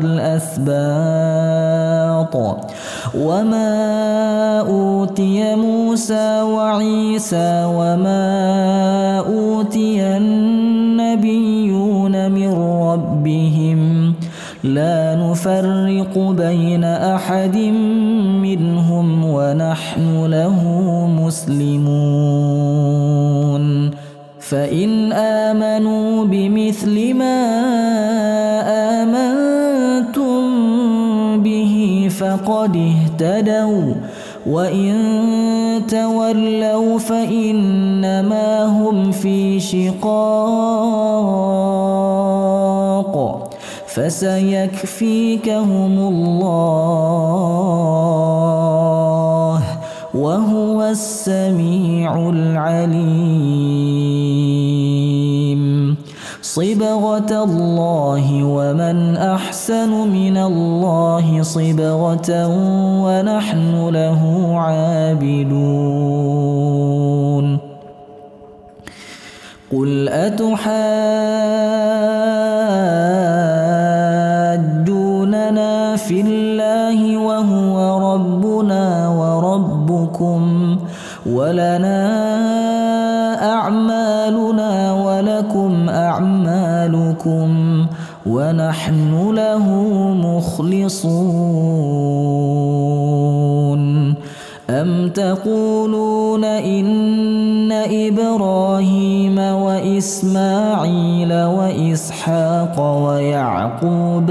والأسباط وما أوتي موسى وعيسى وما أوتي النبيون من ربهم لا نفرق بين أحد منهم ونحن له مسلمون فإن آمنوا بمثل ما آمنتم به فقد اهتدوا وإن تولوا فإنما هم في شقاق فسيكفيكهم الله وهو السميع العليم. صبغة الله ومن أحسن من الله صبغة ونحن له عابدون. قل أتحاجوننا في الله وهو ربنا وربكم ولنا أعمالنا ولكم أعمالكم ونحن له مخلصون. أم تقولون إن إبراهيم وإسماعيل وإسحاق ويعقوب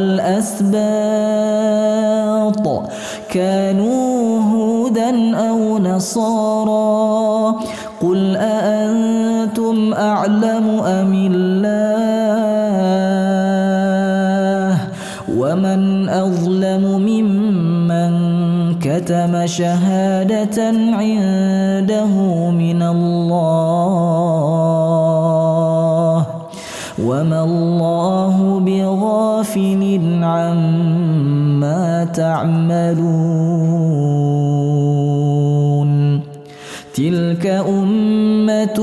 والأسباط كانوا هودا أو نصارى قل أأنتم أعلم أم الله ومن أظلم ممن كتم شهادة عنده من الله وما الله بغافل عما تعملون. تلك أمة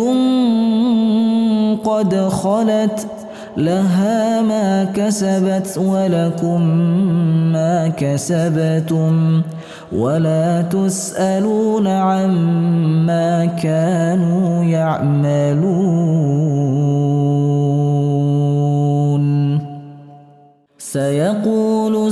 قد خلت لها ما كسبت ولكم ما كسبتم ولا تسألون عما كانوا يعملون. سيقول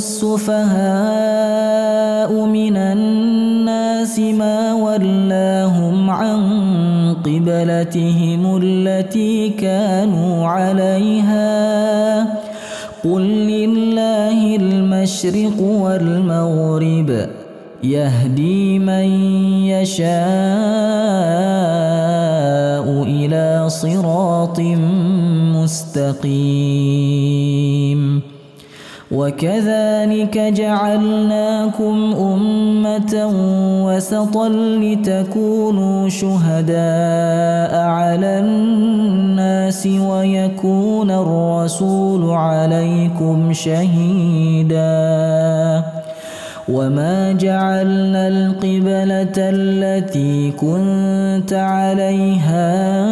السفهاء من الناس ما ولاهم عن قبلتهم التي كانوا عليها قل لله المشرق والمغرب يهدي من يشاء إلى صراط مستقيم. وكذلك جعلناكم أمة وسطا لتكونوا شهداء على الناس ويكون الرسول عليكم شهيدا. وما جعلنا القبلة التي كنت عليها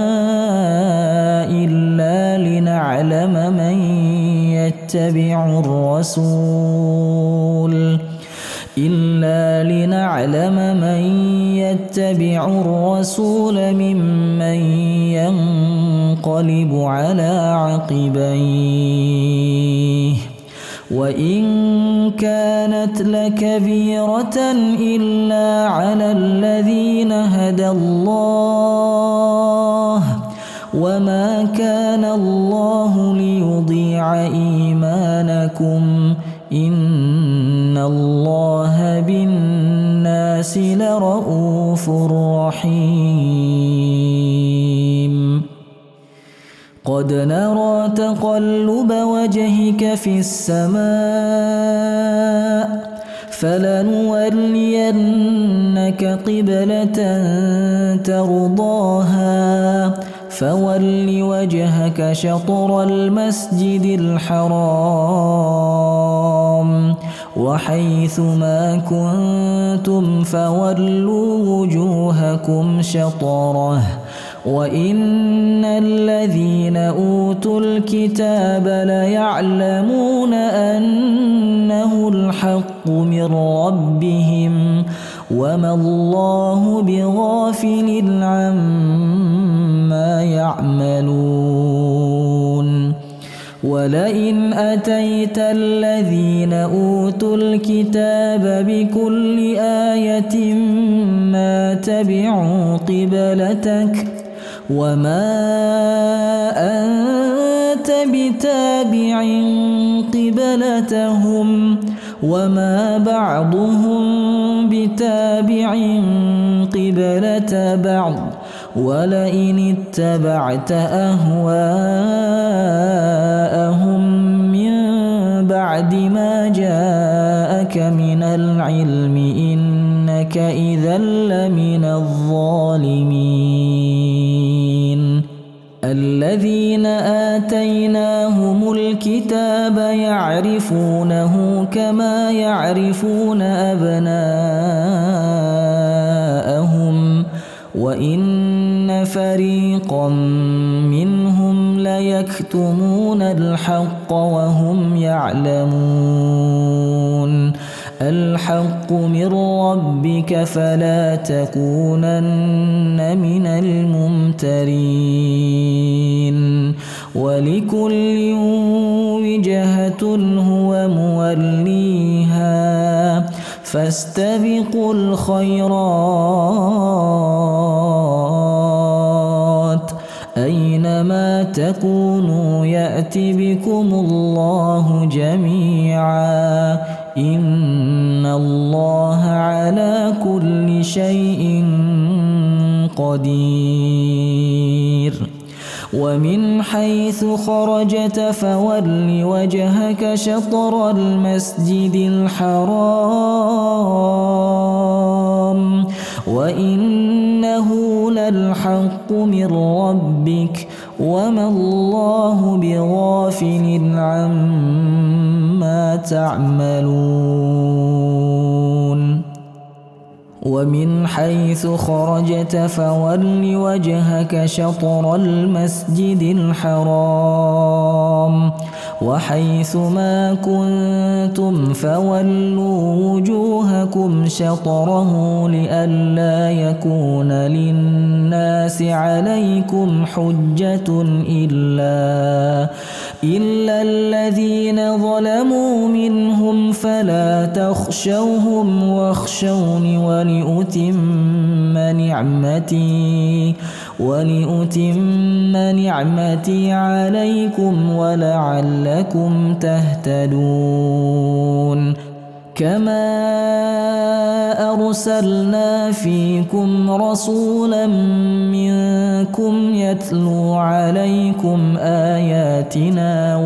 إلا لنعلم من يتبع الرسول ممن ينقلب على عقبيه وإن كانت لكبيرة إلا على الذين هدى الله وما كان الله ليضيع إيمانكم إن الله بالناس لرؤوف رحيم. قد نرى تقلب وجهك في السماء فلنولينك قبلة ترضاها فول وجهك شطر المسجد الحرام وحيث ما كنتم فولوا وجوهكم شطره وإن الذين أوتوا الكتاب ليعلمون أنه الحق من ربهم وما الله بغافل عما يعملون. ولئن أتيت الذين أوتوا الكتاب بكل آية ما تبعوا قبلتك وما أنت بتابع قبلتهم وما بعضهم بتابع قبلة بعض ولئن اتبعت أهواءهم من بعد ما جاءك من العلم إنك إذا لمن الظالمين. الذين آتيناهم الكتاب يعرفونه كما يعرفون أبناءهم وإن فريقا منهم ليكتمون الحق وهم يعلمون. الحق من ربك فلا تكونن من الممترين. ولكل وجهة هو موليها فاستبقوا الخيرات أينما تكونوا يأت بكم الله جميعا إن الله على كل شيء قدير. ومن حيث خرجت فول وجهك شطر المسجد الحرام وإنه للحق من ربك وما الله بغافل عما تعملون. ومن حيث خرجت فول وجهك شطر المسجد الحرام وحيث ما كنتم فولوا وجوهكم شطره لئلا يكون للناس عليكم حجة إلا الذين ظلموا منهم فلا تخشوهم واخشوني ولأتم نعمتي عليكم ولعلكم تهتدون. كما أرسلنا فيكم رسولا منكم يتلو عليكم آياتنا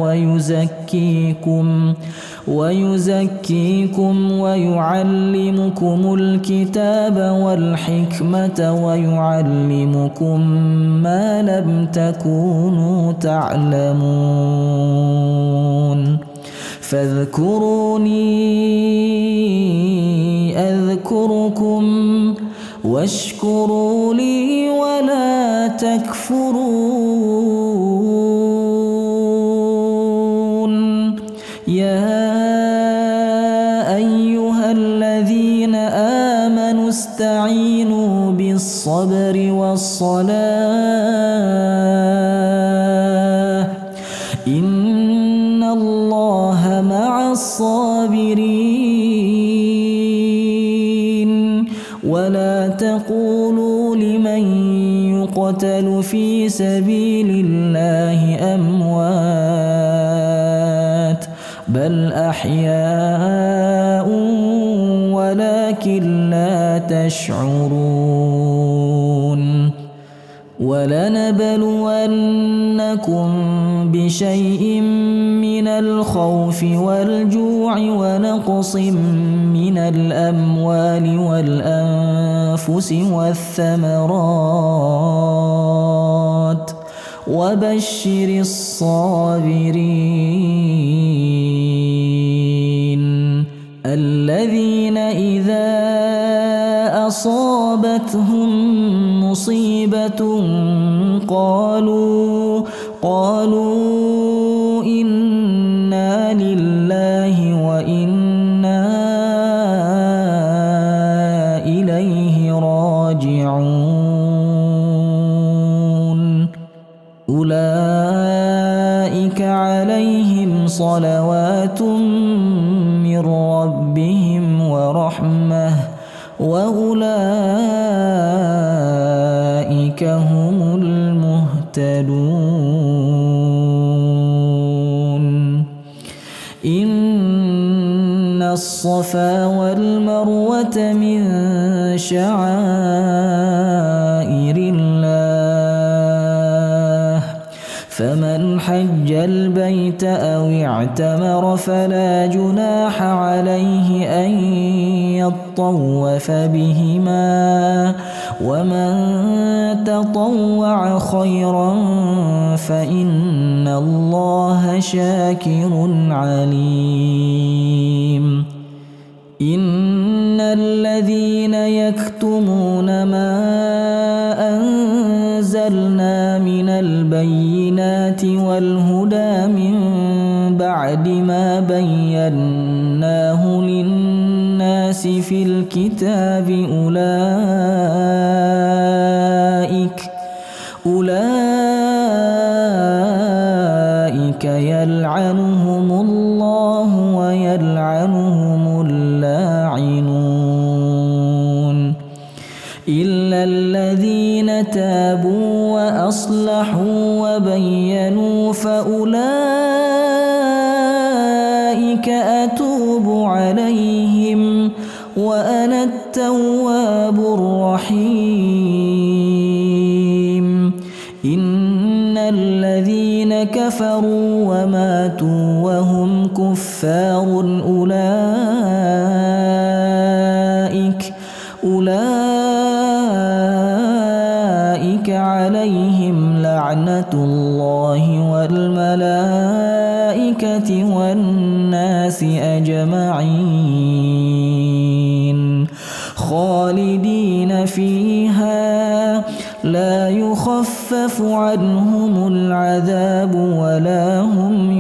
ويزكيكم ويعلمكم الكتاب والحكمة ويعلمكم ما لم تكونوا تعلمون. فاذكروني أذكركم واشكروا لي ولا تكفرون. يا أيها الذين آمنوا استعينوا بالصبر والصلاة إن الله مع الصابرين. ولا تقولوا لمن يقتل في سبيل الله أموات بل أحياء ولكن لا تشعرون. ولنبلونكم بشيء من الخوف والجوع ونقص من الأموال والأنفس والثمرات وبشر الصابرين الذين إذا أصابتهم مصيبة قالوا إنا لله وإنا إليه راجعون. أولئك عليهم صلوات من ربهم ورحمة وأولئك هم المهتدون. إن الصفا والمروة من شعائر الله فمن حج البيت أو اعتمر فلا جناح عليه أن يطوف بهما ومن تطوع خيرا فإن الله شاكر عليم إن الذين يكتمون ما أنزلنا من البينات والهدى من بعد ما بيناه للناس في الكتاب أولئك يلعنهم الله ويلعنهم اللاعنون إلا الذين تابوا وأصلحوا وبينوا فأولئك أتوب عليهم وأنا التواب الرحيم إن الذين كفروا وماتوا وهم كفار أولئك عليهم لعنة الله والملائكة والناس أجمعين خالدين فيها لا يخفف عنهم العذاب ولا هم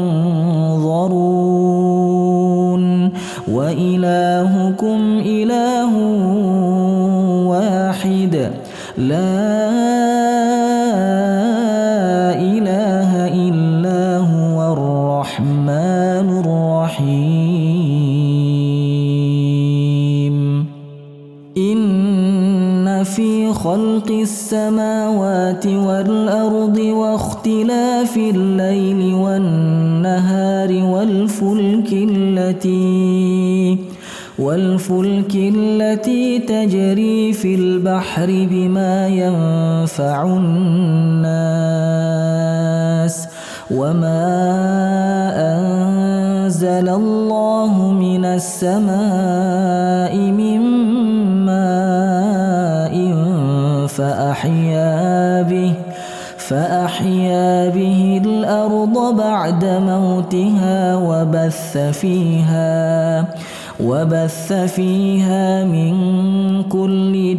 ينظرون وإلهكم إله واحد لا إله إلا هو الرحمن الرحيم إن في خلق السماوات والأرض واختلاف الليل والنهار والفلك التي تجري في البحر بما ينفع الناس وما أنزل الله من السماء من ماء فأحيا به الأرض بعد موتها وبث فيها من كل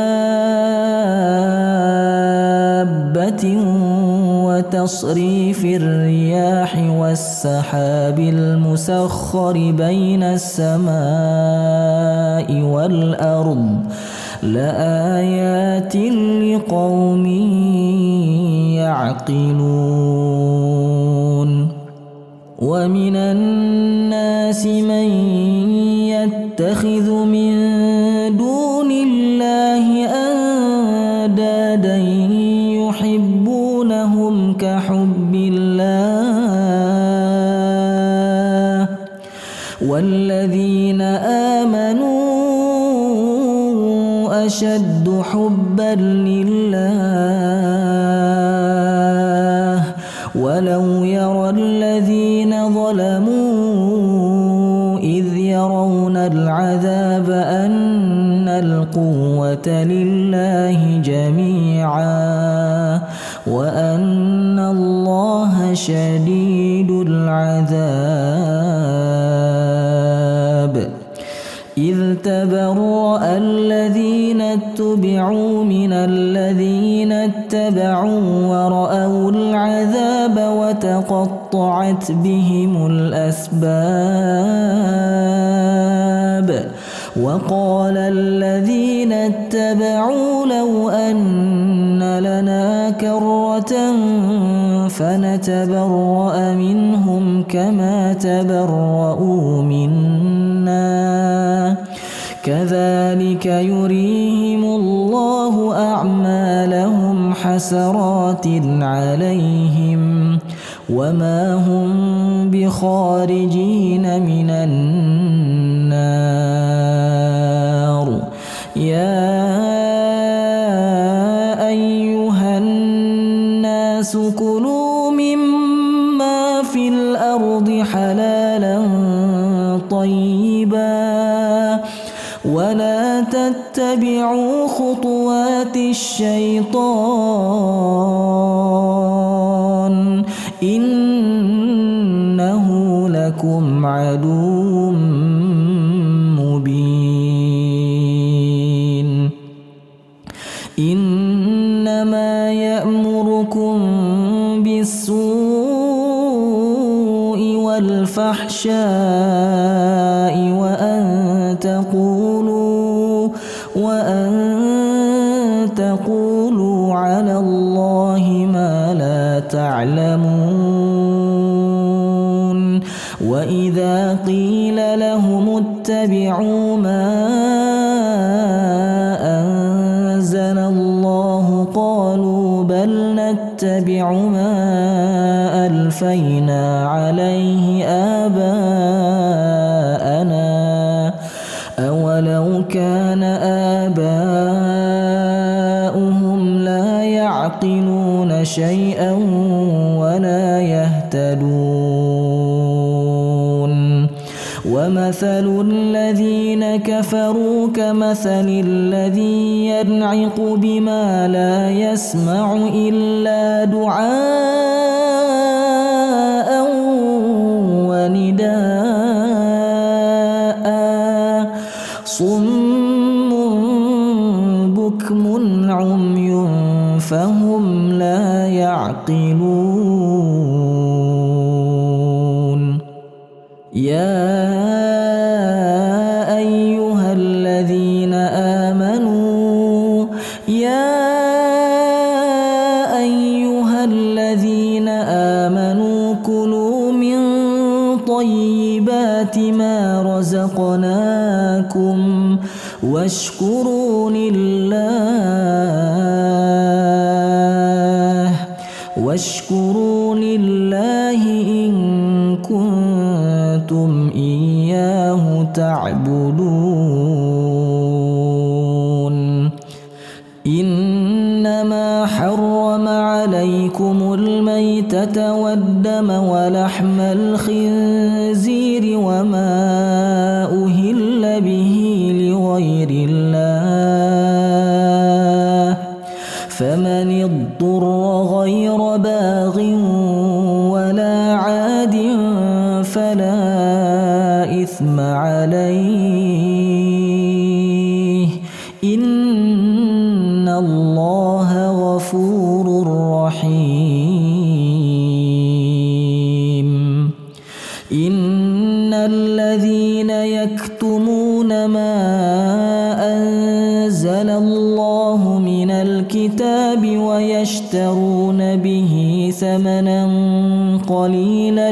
دابة وتصريف الرياح والسحاب المسخر بين السماء والأرض لآيات لقوم يعقلون ومن الناس من يتخذ من دون الله أندادا يحبونهم كحب الله والذين آمنوا أشد حبا لله ولو يرى الذين ظلموا إذ يرون العذاب أن القوة لله جميعا وأن الله شديد العذاب إذ تبرأ الذين اتبعوا من الذين اتبعوا ورأوا العذاب وتقطعت بهم الأسباب وقال الذين اتبعوا لو أن لنا كرة فنتبرأ منهم كما تبرؤوا منا كذلك يريهم الله أعمالهم حسرات عليهم وما هم بخارجين من النار يا أيها الناس كلوا مما في الأرض حلالا طيبا ولا تتبعوا خطوات الشيطان إنه لكم عدو مبين إنما يأمركم بالسوء والفحشاء وأن تقولوا على الله ما لا تعلمون وإذا قيل لهم اتبعوا ما أنزل الله قالوا بل نتبع ما ألفينا عليه آباءنا أولو كان آباؤهم لا يعقلون شيئا ولا يهتدون ومثل الذين كفروا كمثل الذي ينعق بما لا يسمع إلا دعاء ونداء صم بكم عمي فهم لا يعقلون يا أيها الذين آمنوا كلوا من طيبات ما رزقناكم واشكروا لله إن كنتم إياه تعبدون إنما حرم عليكم الميتة والدم ولحم الخنزير وما أهل به لغير الله فمن اضطر غير باغ ولا عاد فلا إثم عليه إن الله غفور رحيم إن الذين يكتمون ما أنزل الله من الكتاب ويشترون به ثمنا قليلا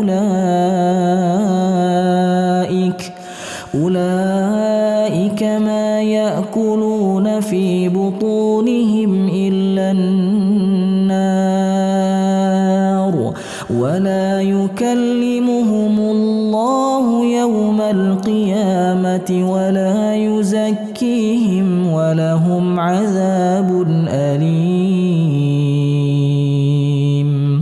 أولئك ما يأكلون في بطونهم إلا النار ولا يكلمهم الله يوم القيامة ولا يزكيهم ولهم عذاب أليم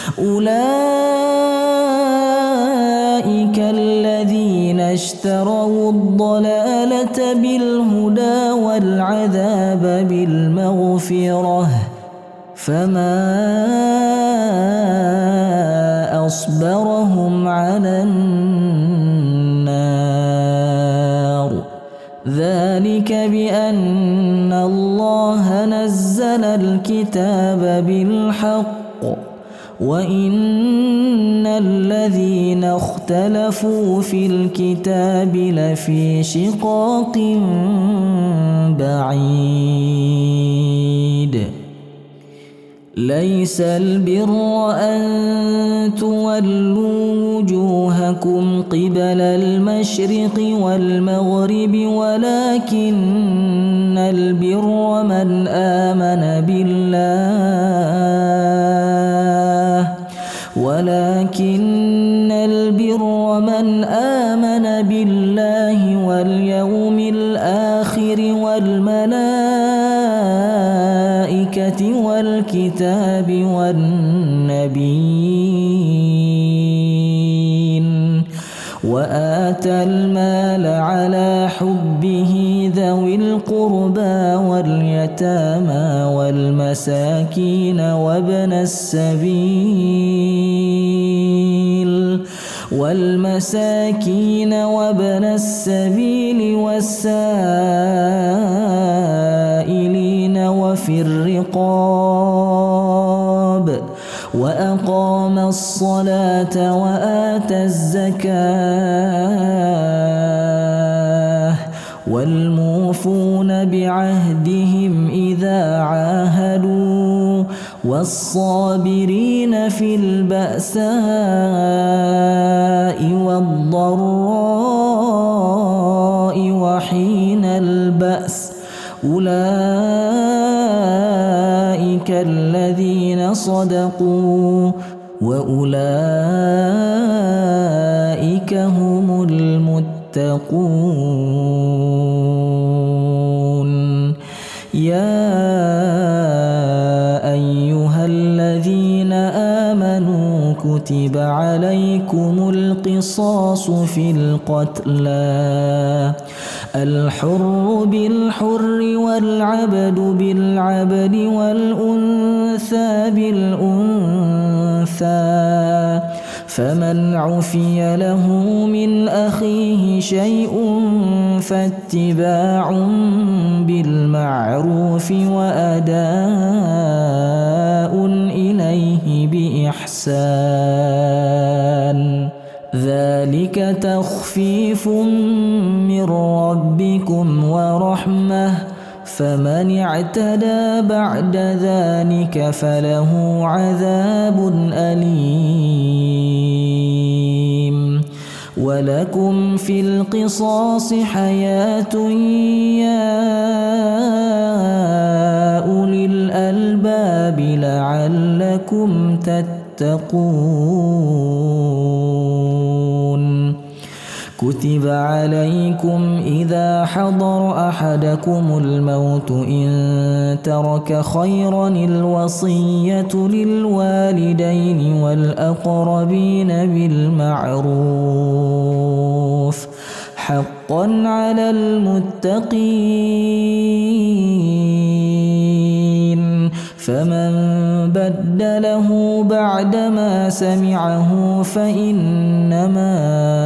أولئك الذين اشتروا الضلالة بالهدى والعذاب بالمغفرة فما أصبرهم على النار ذلك بأن الله نزل الكتاب بالحق وإن الذين اختلفوا في الكتاب لفي شقاق بعيد ليس البر أن تولوا وجوهكم قبل المشرق والمغرب ولكن البر من آمن بالله واليوم الآخر والملائكة الكتاب والنبيين وآتى المال على حبه ذوي القربى واليتامى والمساكين وابن السبيل والسائلين وفي الرقاب وأقام الصلاة وآتى الزكاة والموفون بعهدهم إذا عاهدوا والصابرين في البأساء والضراء وحين البأس أولئك الذين صدقوا وأولئك هم المتقون. يا أيها الذين آمنوا كتب عليكم القصاص في القتلى الحر بالحر والعبد بالعبد والأنثى بالأنثى فمن عفي له من أخيه شيء فاتباع بالمعروف وأداء إليه بإحسان ذلك تخفيف من ربكم ورحمة فمن اعتدى بعد ذلك فله عذاب أليم. ولكم في القصاص حياة يا أولي الألباب لعلكم تتقون. كتب عليكم إذا حضر أحدكم الموت إن ترك خيرا الوصية للوالدين والأقربين بالمعروف حقا على المتقين. فمن بدله بعدما سمعه فإنما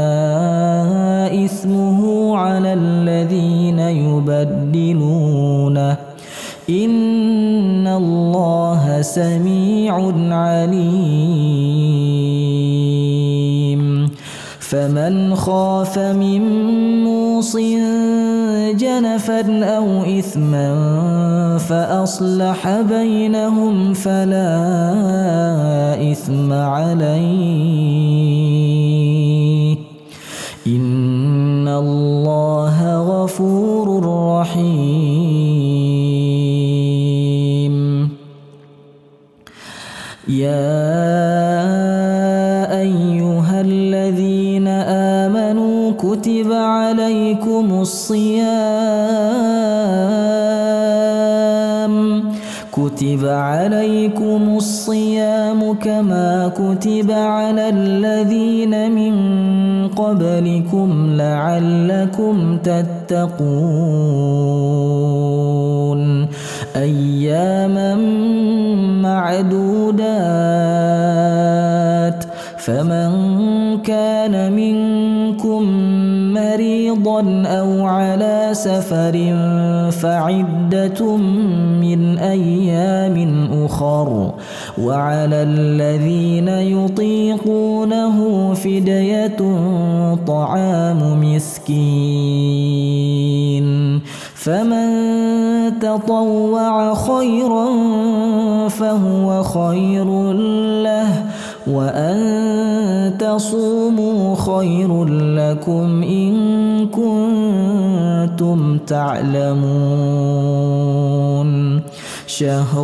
إثمه على الذين يبدلونه إن الله سميع عليم. فمن خاف من موص جنفا أو إثما فأصلح بينهم فلا إثم عليه إن الله غفور رحيم. يا أيها الذين آمنوا كتب عليكم الصيام كما كتب على الذين من قبلكم لعلكم تتقون. أياما معدودات فمن كان منكم مريضا أو على سفر فعدة من أيام أخر وعلى الذين يطيقونه فدية طعام مسكين فمن تطوع خيرا فهو خير له وأن تصوموا خير لكم إن كنتم تعلمون. شهر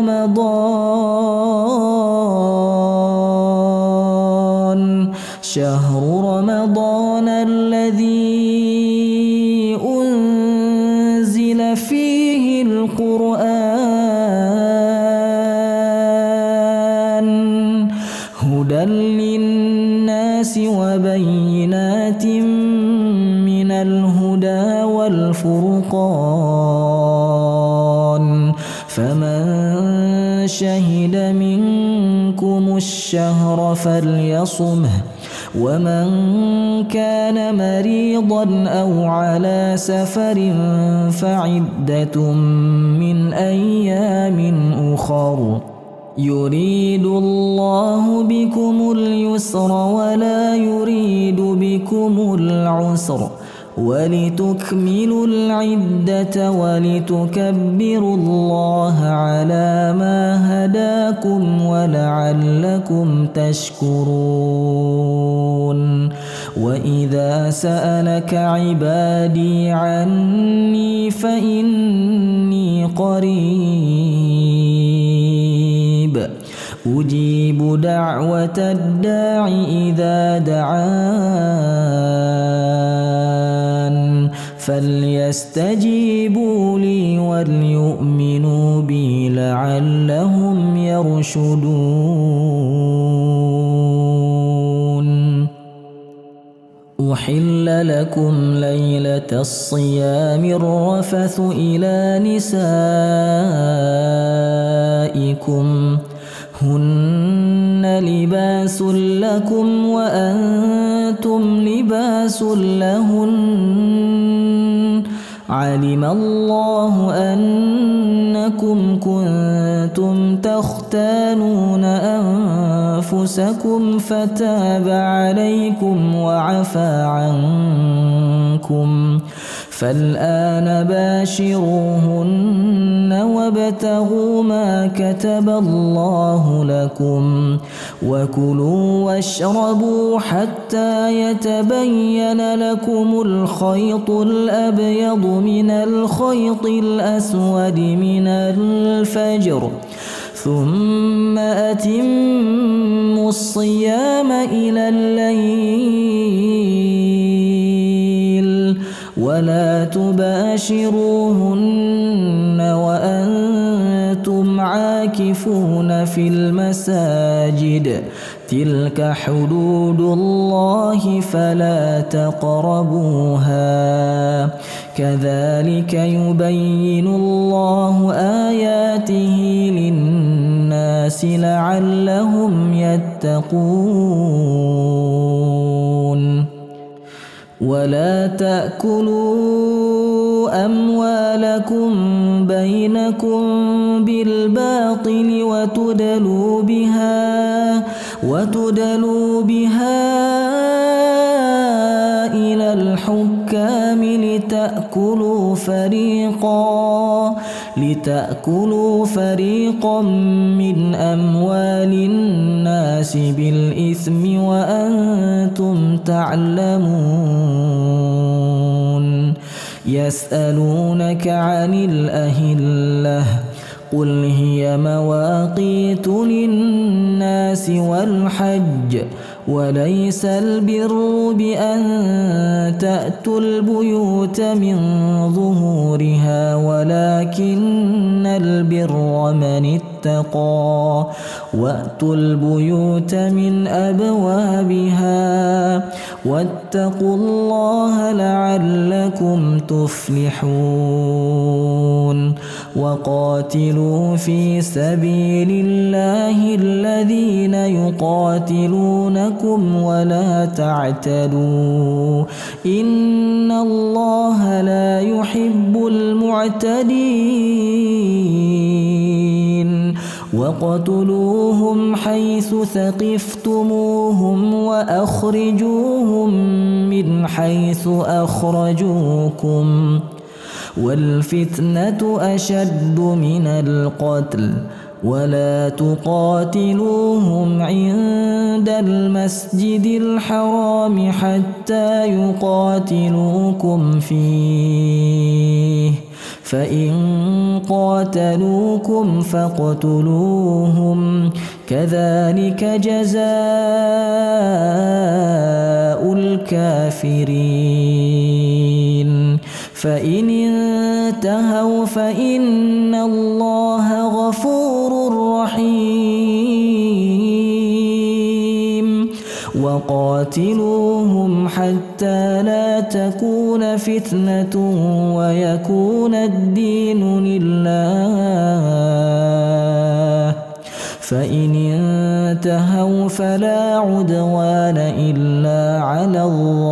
رمضان الذي أنزل فيه القرآن شهد منكم الشهر فليصمه ومن كان مريضا أو على سفر فعدة من أيام أخر يريد الله بكم اليسر ولا يريد بكم العسر ولتكملوا العدة ولتكبروا الله على ما هداكم ولعلكم تشكرون وإذا سألك عبادي عني فإني قريب أجيب دعوة الداع إذا دعان فليستجيبوا لي وليؤمنوا بي لعلهم يرشدون. أحل لكم ليلة الصيام الرفث إلى نسائكم هن لباس لكم وأنتم لباس لهن علم الله أنكم كنتم تختانون أنفسكم فتاب عليكم وعفى عنكم فالآن باشروهن وابتغوا ما كتب الله لكم وكلوا واشربوا حتى يتبين لكم الخيط الأبيض من الخيط الأسود من الفجر ثم أتموا الصيام إلى الليل ولا تباشروهن وأنتم عاكفون في المساجد تلك حدود الله فلا تقربوها كذلك يبين الله آياته للناس لعلهم يتقون. ولا تأكلوا أموالكم بينكم بالباطل وتدلوا بها إلى الحكام لتأكلوا فريقا من أموال الناس بالإثم وأنتم تعلمون. يسألونك عن الأهلة قل هي مواقيت للناس والحج وليس البر بأن تأتوا البيوت من ظهورها ولكن البر من اتقى وأتوا البيوت من أبوابها واتقوا الله لعلكم تفلحون. وقاتلوا في سبيل الله الذين يقاتلونكم ولا تعتدوا إن الله لا يحب المعتدين. وقتلوهم حيث ثقفتموهم وأخرجوهم من حيث أخرجوكم والفتنة أشد من القتل ولا تقاتلوهم عند المسجد الحرام حتى يقاتلوكم فيه فإن قاتلوكم فاقتلوهم كذلك جزاء الكافرين. فإن انتهوا فإن الله غفور رحيم. وقاتلوهم حتى لا تكون فتنة ويكون الدين لله فإن انتهوا فلا عدوان إلا على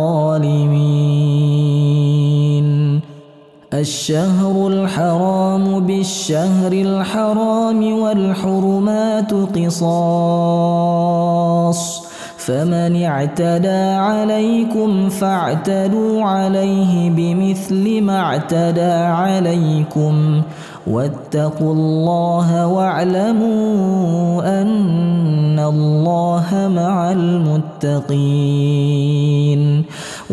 الظالمين. الشهر الحرام بالشهر الحرام والحرمات قصاص، فمن اعتدى عليكم فاعتدوا عليه بمثل ما اعتدى عليكم، واتقوا الله واعلموا أن الله مع المتقين.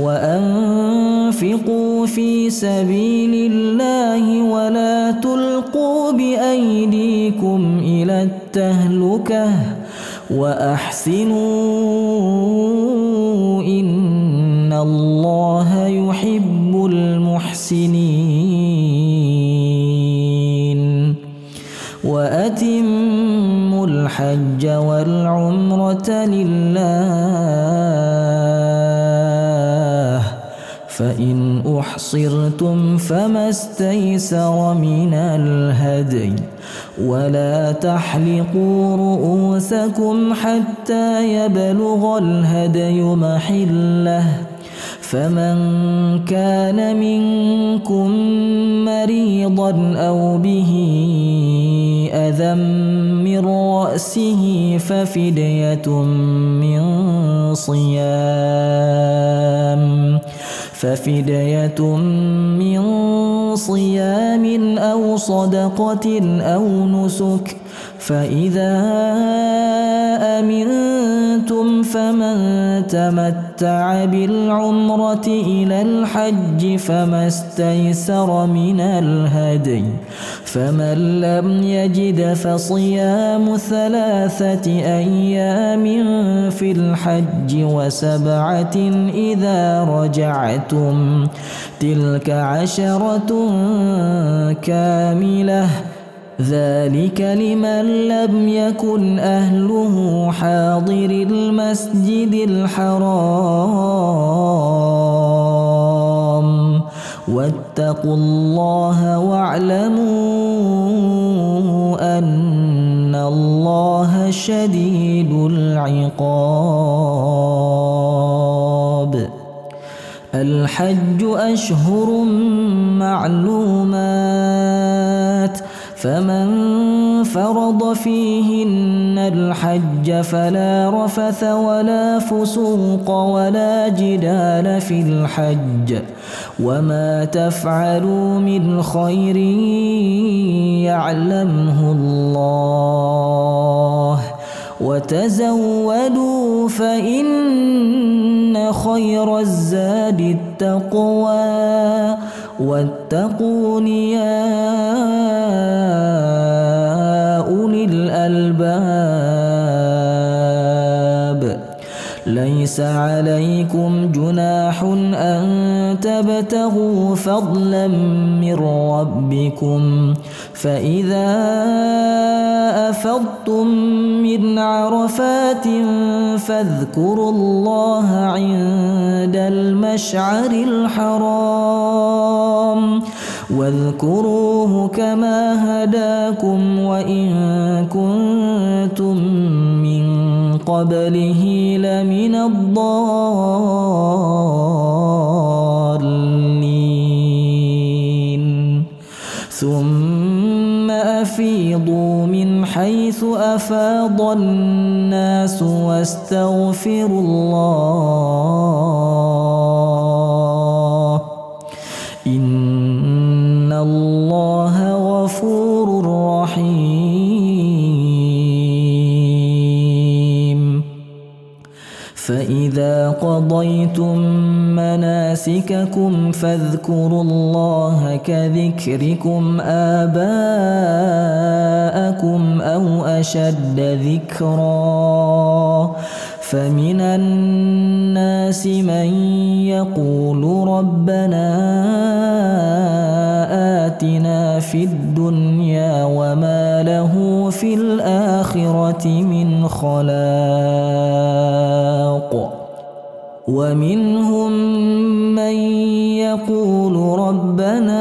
وأنفقوا في سبيل الله ولا تلقوا بأيديكم إلى التهلكة وأحسنوا إن الله يحب المحسنين. وأتموا الحج والعمرة لله، فإن أحصرتم فما استيسر من الهدي، ولا تحلقوا رؤوسكم حتى يبلغ الهدي محله، فمن كان منكم مريضا أو به أذى من رأسه ففدية من صيام أو صدقة أو نسك، فإذا أمنتم فمن تمتع بالعمرة إلى الحج فما استيسر من الهدي، فمن لم يجد فصيام 3 أيام في الحج و7 إذا رجعتم، تلك 10 كاملة، ذلك لمن لم يكن أهله حاضر المسجد الحرام. واتقوا الله واعلموا أن الله شديد العقاب. الحج أشهر معلومات، فمن فرض فيهن الحج فلا رفث ولا فسوق ولا جدال في الحج، وما تفعلوا من خير يعلمه الله، وتزودوا فإن خير الزاد التقوى، واتقون يا أولي الألباب. ليس عليكم جناح أن تبتغوا فضلا من ربكم، فإذا أفضتم من عرفات فاذكروا الله عند المشعر الحرام، واذكروه كما هداكم وإن كنتم من قبله لمن الضالين. ثم أفيضوا من حيث أفاض الناس واستغفروا الله، إن الله غفور رحيم. فإذا قضيتم مناسككم فاذكروا الله كذكركم آباءكم أو أشد ذكرا، فمن الناس من يقول ربنا آتنا في الدنيا وما له في الآخرة من خلاق، ومنهم من يقول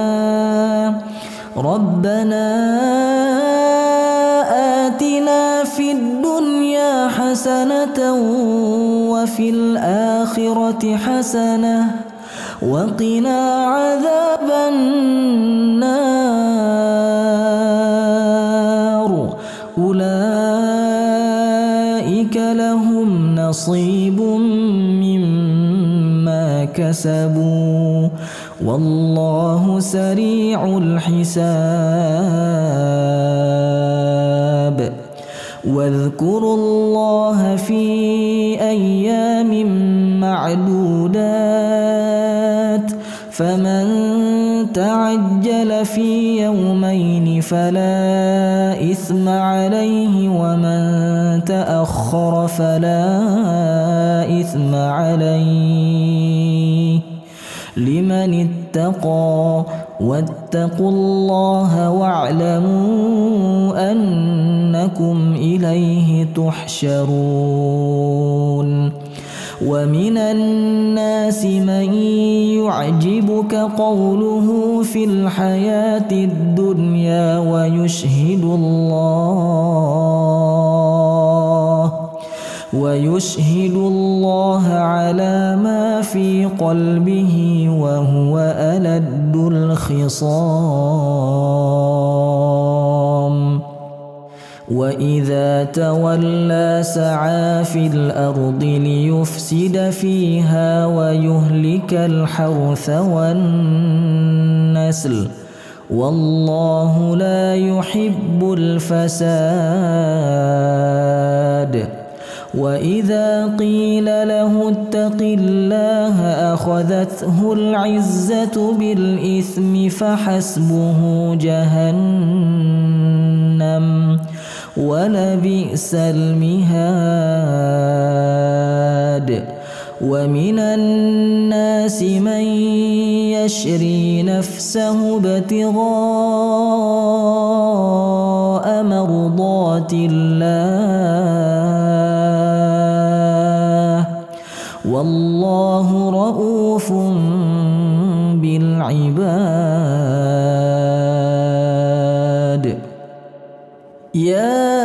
ربنا آتنا في في الدنيا حسنة وفي الآخرة حسنة وقنا عذاب النار أولئك لهم نصيب مما كسبوا والله سريع الحساب واذكروا الله في أيام معدودات فمن تعجل في يومين فلا إثم عليه ومن تأخر فلا إثم عليه لمن اتقى واتقوا الله واعلموا أنكم إليه تحشرون ومن الناس من يعجبك قوله في الحياة الدنيا ويشهد الله على ما في قلبه وهو ألد الخصام وإذا تولى سعى في الأرض ليفسد فيها ويهلك الحرث والنسل والله لا يحب الفساد وإذا قيل له اتق الله أخذته العزة بالإثم فحسبه جهنم ولبئس المهاد ومن الناس من يشري نفسه ابتغاء مرضات الله والله رؤوف بالعباد يا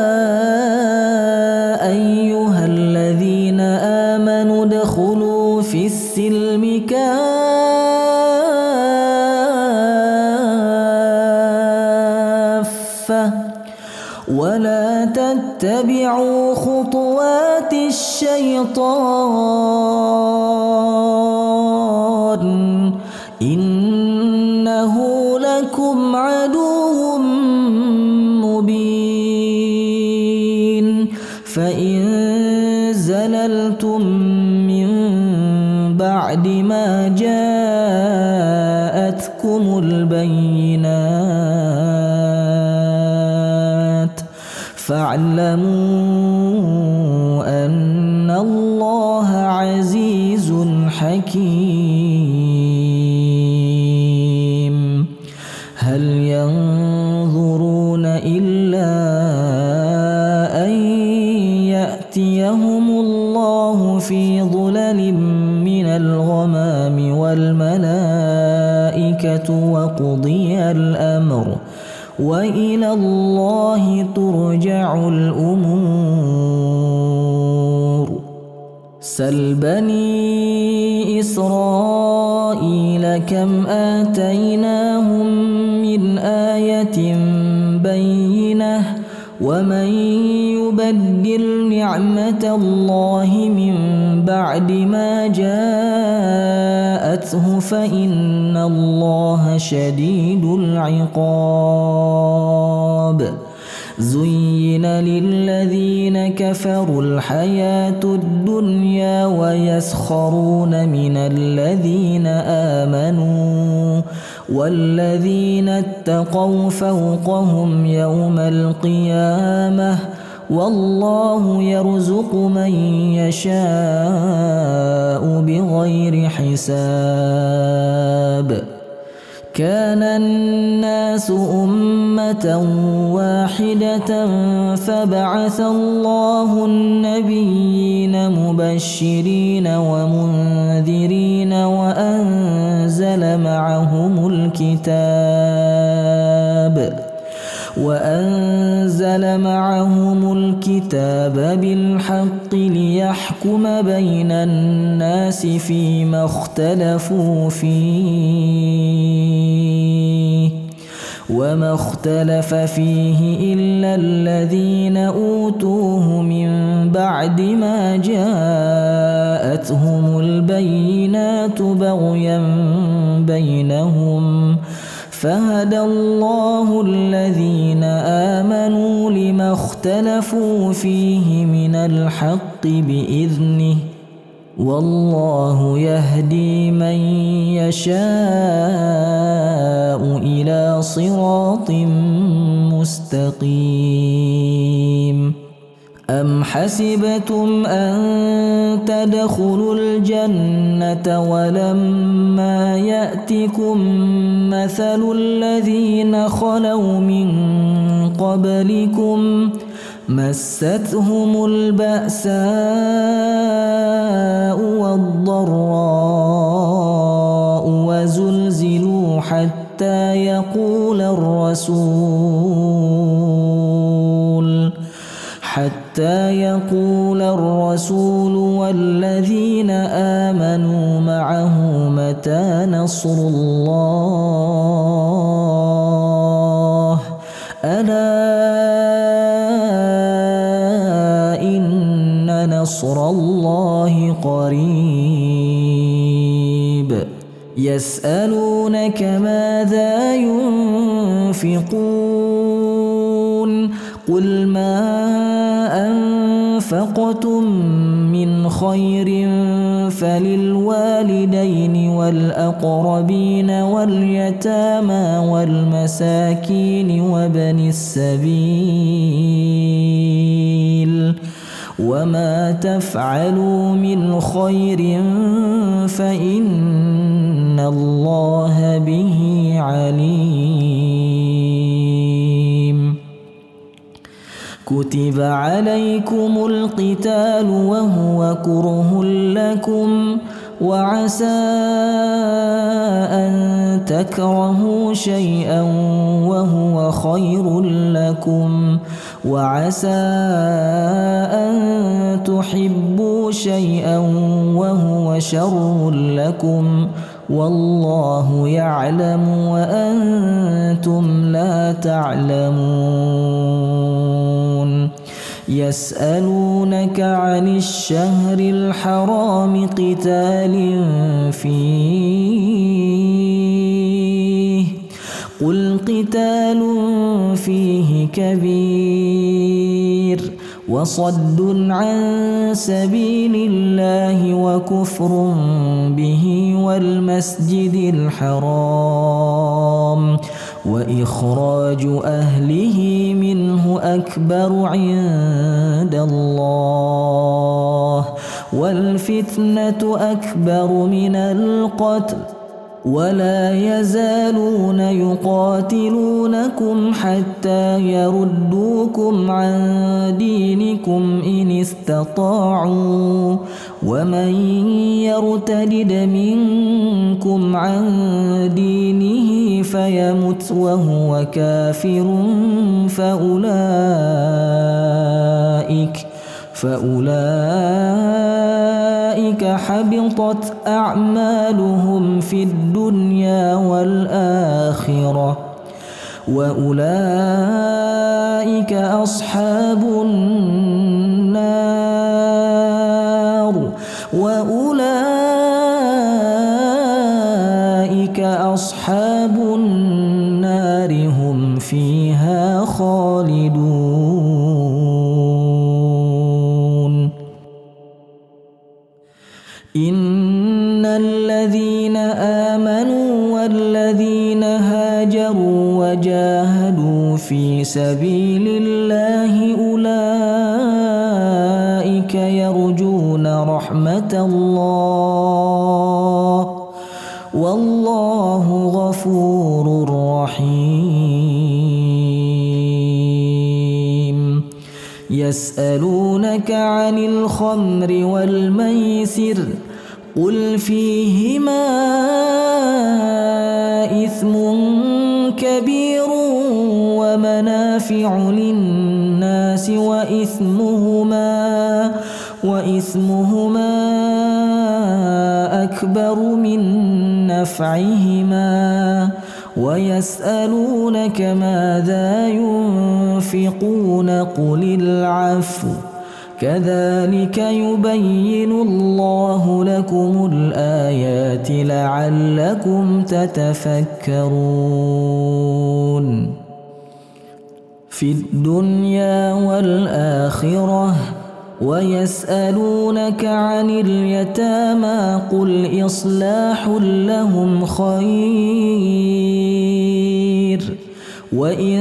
أيها الذين آمنوا ادخلوا في السلم كافة ولا تتبعوا خطوات الشيطان إنه لكم عدو مبين فإن زللتم من بعد ما جاءتكم البينات فاعلموا أن الله عزيز حكيم هل ينظرون إلا أن يأتيهم الله في ظلل من الغمام والملائكة وقضي الأمر وإلى الله ترجع الأمور سل بني إسرائيل كم آتيناهم من آية بينة ومن يبدل نعمة الله من بعد ما جاءته فإن الله شديد العقاب زين للذين كفروا الحياة الدنيا ويسخرون من الذين آمنوا والذين اتقوا فوقهم يوم القيامة والله يرزق من يشاء بغير حساب كان الناس أمة واحدة فبعث الله النبيين مبشرين ومنذرين وأنزل معهم الكتاب وأنزل معهم الكتاب بالحق ليحكم بين الناس فيما اختلفوا فيه وما اختلف فيه إلا الذين أوتوه من بعد ما جاءتهم البينات بغيا بينهم فهدى الله الذين آمنوا لما اختلفوا فيه من الحق بإذنه والله يهدي من يشاء إلى صراط مستقيم. أم حسبتم أن تدخلوا الجنة ولما يأتكم مثل الذين خلوا من قبلكم مستهم البأساء والضراء وزلزلوا حتى يقول الرسول والذين آمنوا معه متى نصر الله ألا إن نصر الله قريب. يسألونك ماذا ينفقون قل ما أنفقتم من خير فللوالدين والأقربين واليتامى والمساكين وابن السبيل وما تفعلوا من خير فإن الله به عليم. كتب عليكم القتال وهو كره لكم وعسى أن تكرهوا شيئا وهو خير لكم وعسى أن تحبوا شيئا وهو شر لكم والله يعلم وأنتم لا تعلمون. يسألونك عن الشهر الحرام قتال فيه قل قتال فيه كبير وصد عن سبيل الله وكفر به والمسجد الحرام وإخراج أهله منه أكبر عند الله والفتنة أكبر من القتل ولا يزالون يقاتلونكم حتى يردوكم عن دينكم إن استطاعوا ومن يرتد منكم عن دينه فيمت وهو كافر فأولئك حبطت أعمالهم في الدنيا والآخرة وأولئك أصحاب النار هم فيها خالدون. إن الذين آمنوا والذين هاجروا وجاهدوا في سبيل الله أولئك يرجون رحمة الله والله غفور رحيم. يسألونك عن الخمر والميسر قل فيهما إثم كبير ومنافع للناس وإثمهما أكبر من نفعهما ويسألونك ماذا ينفقون قل العفو كذلك يبين الله لكم الآيات لعلكم تتفكرون في الدنيا والآخرة ويسألونك عن اليتامى قل إصلاح لهم خير وإن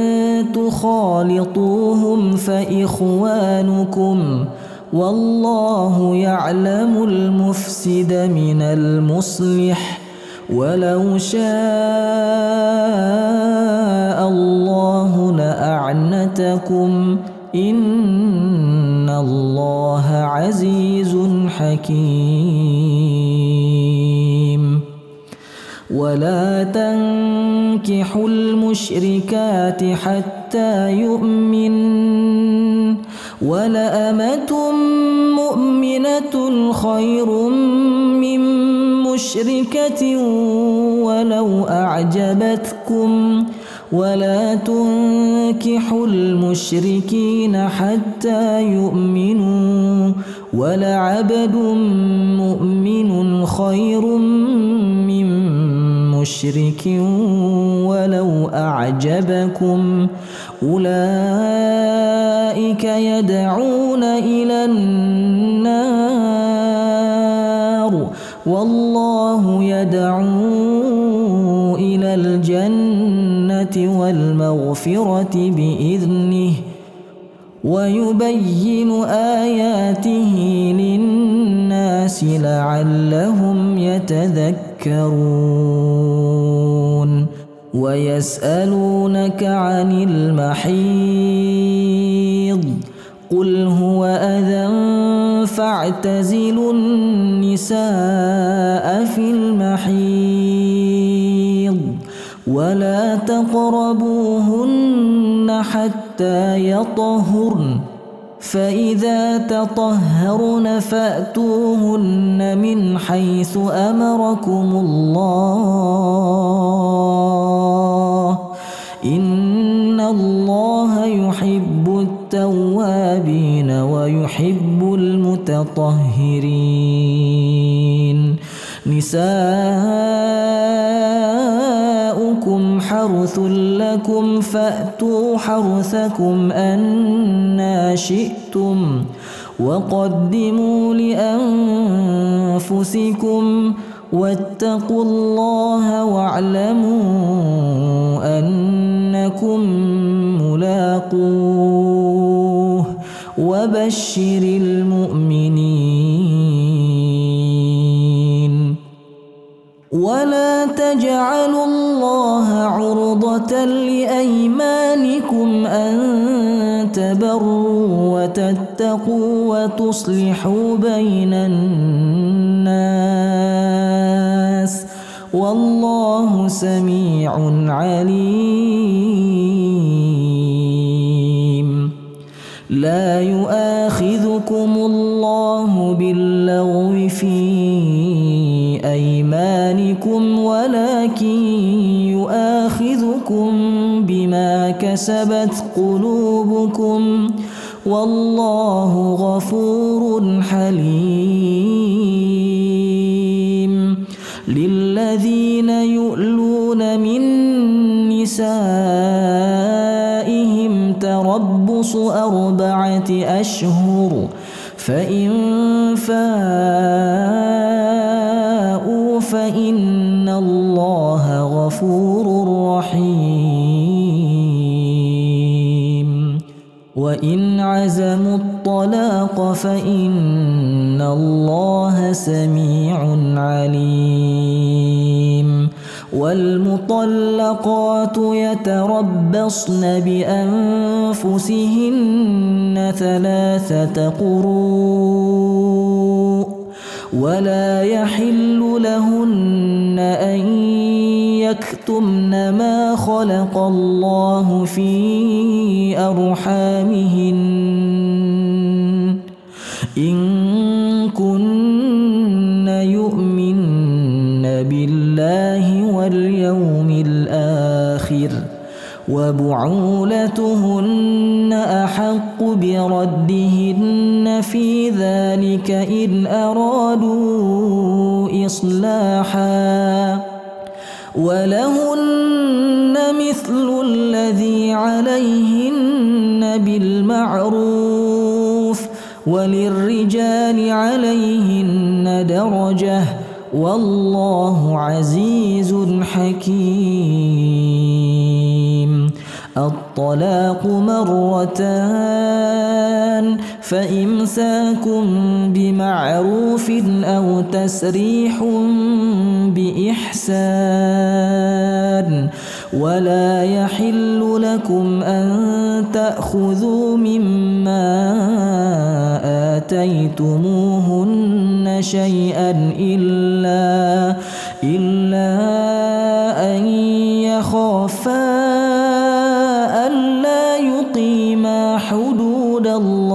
تخالطوهم فإخوانكم والله يعلم المفسد من المصلح ولو شاء الله لأعنتكم إن الله عزيز حكيم ولا تنكحوا المشركات حتى يؤمن ولأمة مؤمنة خير من مشركة ولو أعجبتكم ولا تنكحوا المشركين حتى يؤمنوا ولعبد مؤمن خير من مشرك ولو أعجبكم أولئك يدعون إلى النار والله يدعو إلى الجنة والمغفرة بإذنه ويبين آياته للناس لعلهم يتذكرون ويسألونك عن المحيض قل هو أذى فاعتزلوا النساء في المحيض ولا تقربوهن حتى يطهرن فإذا تطهرن فأتوهن من حيث أمركم الله إن الله يحب التوابين ويحب المتطهرين نساؤكم حرث لكم فأتوا حرثكم أنى شئتم وقدموا لأنفسكم واتقوا الله واعلموا أنكم ملاقوه وبشر المؤمنين ولا تجعلوا الله عرضة لأيمانكم أن تبروا وتتقوا وتصلحوا بين الناس والله سميع عليم لا يؤاخذكم الله باللغو في أيمانكم ولكن يؤاخذكم بما كسبت قلوبكم والله غفور حليم للذين يؤلون من نسائهم تربص 4 أشهر فإن فاءوا فإن الله غفور رحيم وإن عزموا الطلاق فإن الله سميع عليم والمطلقات يتربصن بأنفسهن 3 قروء ولا يحل لهن أن يكتمن ما خلق الله في أرحامهن إن كن يؤمن بالله واليوم الآخر وبعولتهن أحق بردهن في ذلك إن أرادوا إصلاحا ولهن مثل الذي عليهن بالمعروف وللرجال عليهن درجة والله عزيز حكيم. الطلاق مرتان فإمساك بمعروف أو تسريح بإحسان ولا يحل لكم أن تأخذوا مما آتيتموهن شيئا إلا أن يخافا ألا يقيما حدود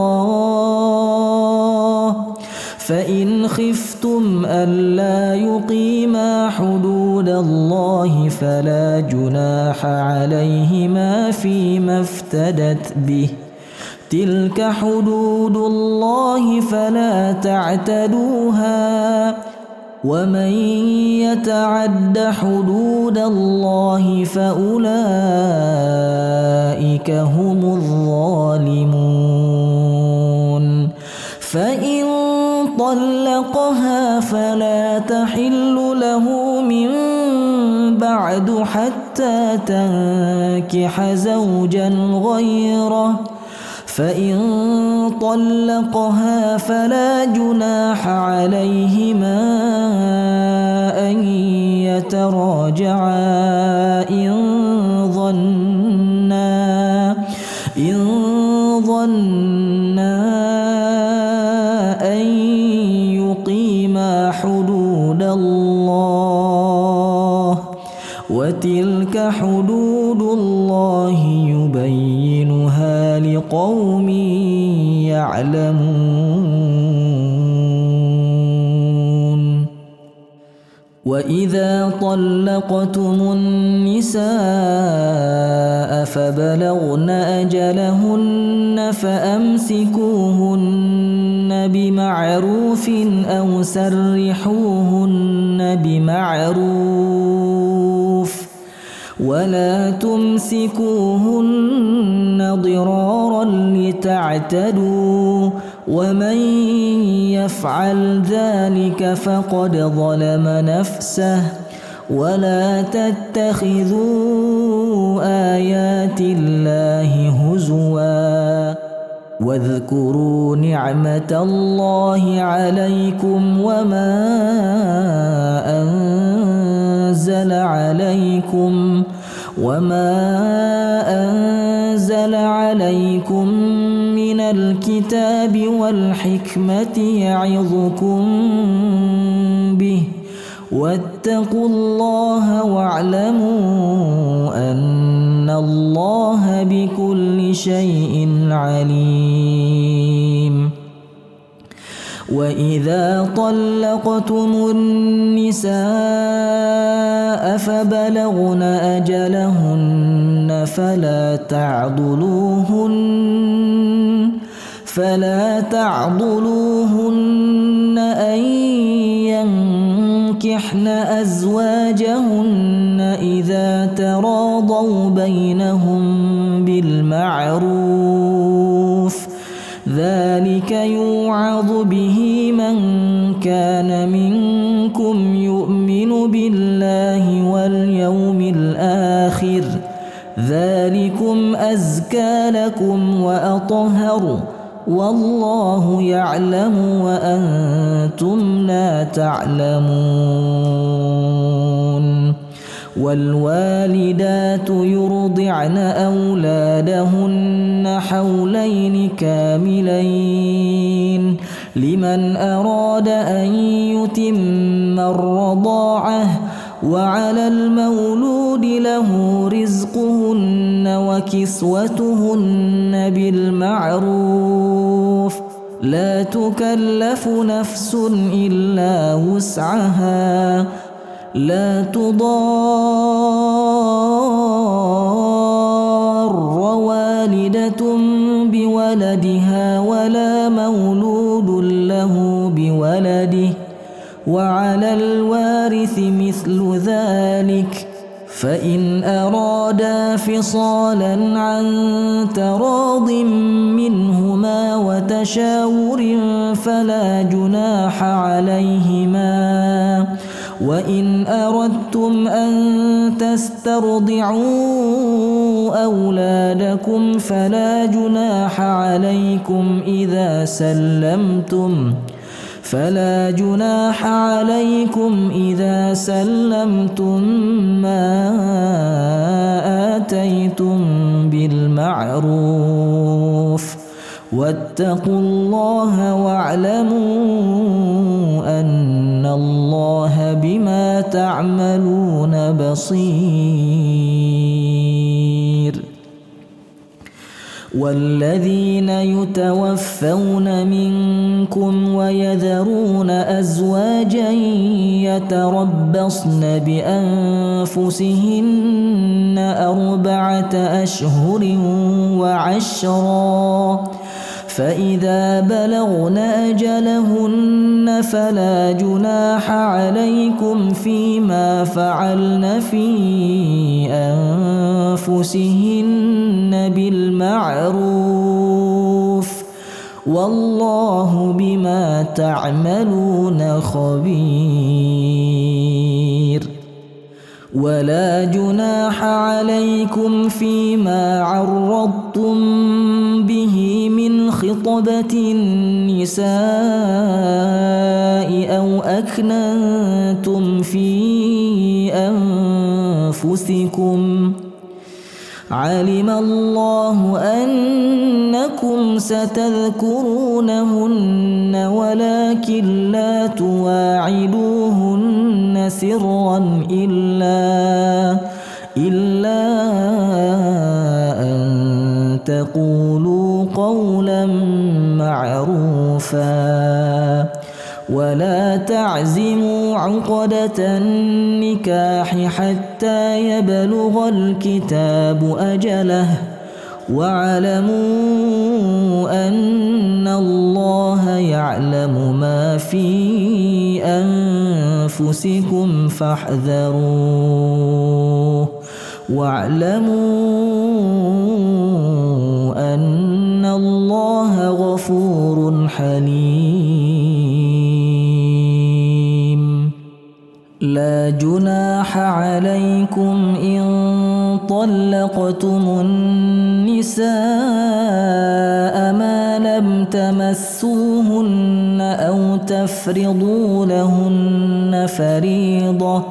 الله فإن خفتم ألا يقيما حدود الله فلا جناح عليهما فيما افتدت به تلك حدود الله فلا تعتدوها ومن يتعد حدود الله فأولئك هم الظالمون. فإن طلقها فلا تحل له من بعد حتى تنكح زوجا غيره فإن طلقها فلا جناح عليهما أن يتراجعا إن ظنا أن يقيما حدود الله وتلك حدود الله يبينها لقوم يعلمون. وإذا طلقتم النساء فبلغن أجلهن فأمسكوهن بمعروف أو سرحوهن بمعروف ولا تمسكوهن ضرارا لتعتدوا ومن يفعل ذلك فقد ظلم نفسه ولا تتخذوا آيات الله هزوا واذكروا نعمة الله عليكم وما أنزل عليكم من الكتاب والحكمة يعظكم به واتقوا الله واعلموا أن الله بكل شيء عليم. وإذا طلقتم النساء فبلغن أجلهن فلا تعضلوهن أن ينكحن أزواجهن إذا تراضوا بينهم بالمعروف ذلك يوعظ به من كان منكم يؤمن بالله واليوم الآخر ذلكم أزكى لكم وأطهر والله يعلم وأنتم لا تعلمون. والوالدات يرضعن أولادهن حولين كاملين لمن أراد أن يتم الرضاعة وعلى المولود له رزقهن وكسوتهن بالمعروف لا تكلف نفس إلا وسعها لا تضار والدة بولدها ولا مولود له بولده وعلى الوارث مثل ذلك فإن أرادا فصالا عن تراض منهما وتشاور فلا جناح عليهما وإن أردتم أن تسترضعوا أولادكم فلا جناح عليكم إذا سلمتم ما آتيتم بالمعروف واتقوا الله واعلموا أن الله بما تعملون بصير. والذين يتوفون منكم ويذرون أزواجا يتربصن بأنفسهن 4 أشهر وعشرا فإذا بلغن أجلهن فلا جناح عليكم فيما فعلن في أنفسهن بالمعروف والله بما تعملون خبير. ولا جناح عليكم فيما عرضتم به من خطبة النساء أو أكننتم في أنفسكم علم الله أنكم ستذكرونهن ولكن لا تواعدوهن سرا إلا أن تقولوا قولا معروفا ولا تعزموا عقدة النكاح حتى يبلغ الكتاب أجله واعلموا أن الله يعلم ما في أنفسكم فاحذروه واعلموا أن الله غفور حليم. لا جناح عليكم إن طلقتم النساء ما لم تمسوهن أو تفرضوا لهن فريضة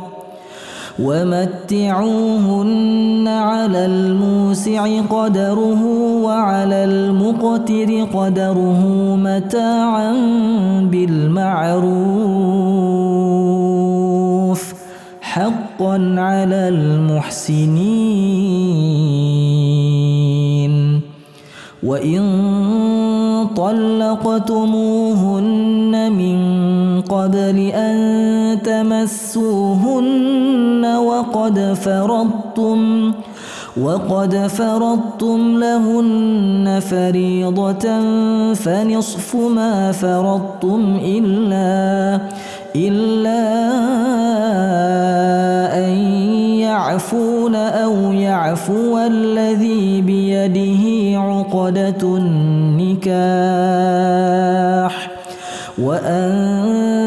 ومتعوهن على الموسع قدره وعلى المقتر قدره متاعا بالمعروف حقا على المحسنين. وإن طلقتموهن من قبل أن تمسوهن وقد فرضتم لهن فريضة فنصف ما فرضتم إلا أن يعفون أو يعفو الذي بيده عقدة النكاح وأن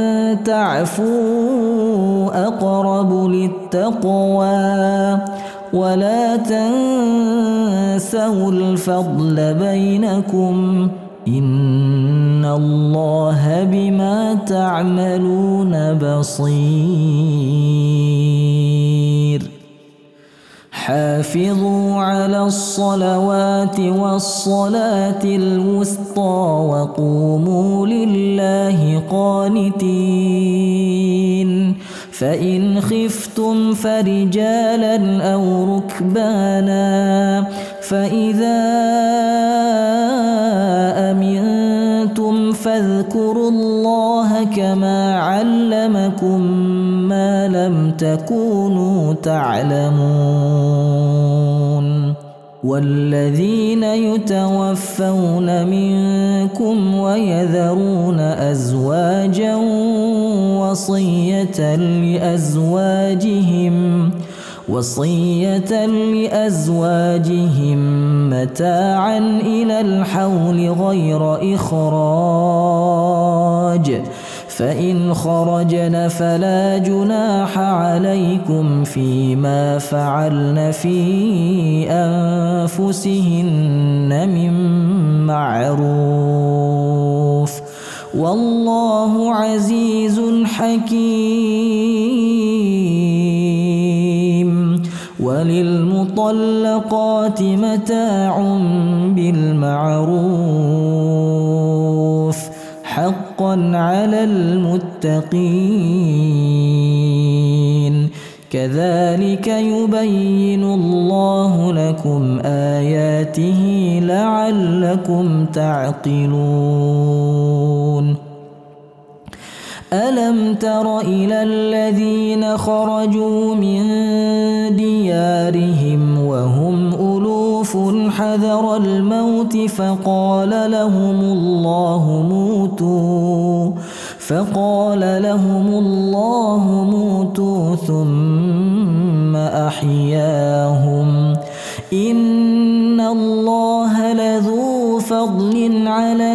تعفوا أقرب للتقوى ولا تنسوا الفضل بينكم إن الله بما تعملون بصير. حافظوا على الصلوات والصلاة الوسطى وقوموا لله قانتين فإن خفتم فرجالا أو ركبانا فإذا أمنتم فاذكروا الله كما علمكم ما لم تكونوا تعلمون والذين يتوفون منكم ويذرون أزواجا وصية لأزواجهم متاعا إلى الحول غير إخراج فإن خرجن فلا جناح عليكم فيما فعلن في أنفسهن من معروف والله عزيز حكيم وللمطلقات متاع بالمعروف حقا على المتقين كذلك يبين الله لكم آياته لعلكم تعقلون ألم تر إلى الذين خرجوا من ديارهم وهم ألوف حذر الموت فقال لهم الله موتوا ثم أحياهم إن الله لذو فضل على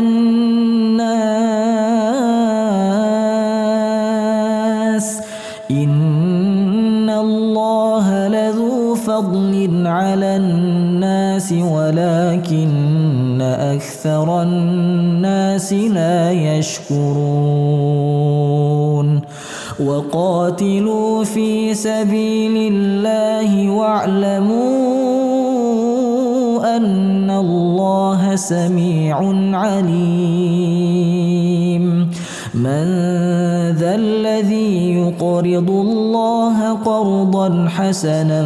الناس ولكن أكثر الناس لا يشكرون وقاتلوا في سبيل الله واعلموا أن الله سميع عليم من ذا الذي يقرض الله قرضا حسنا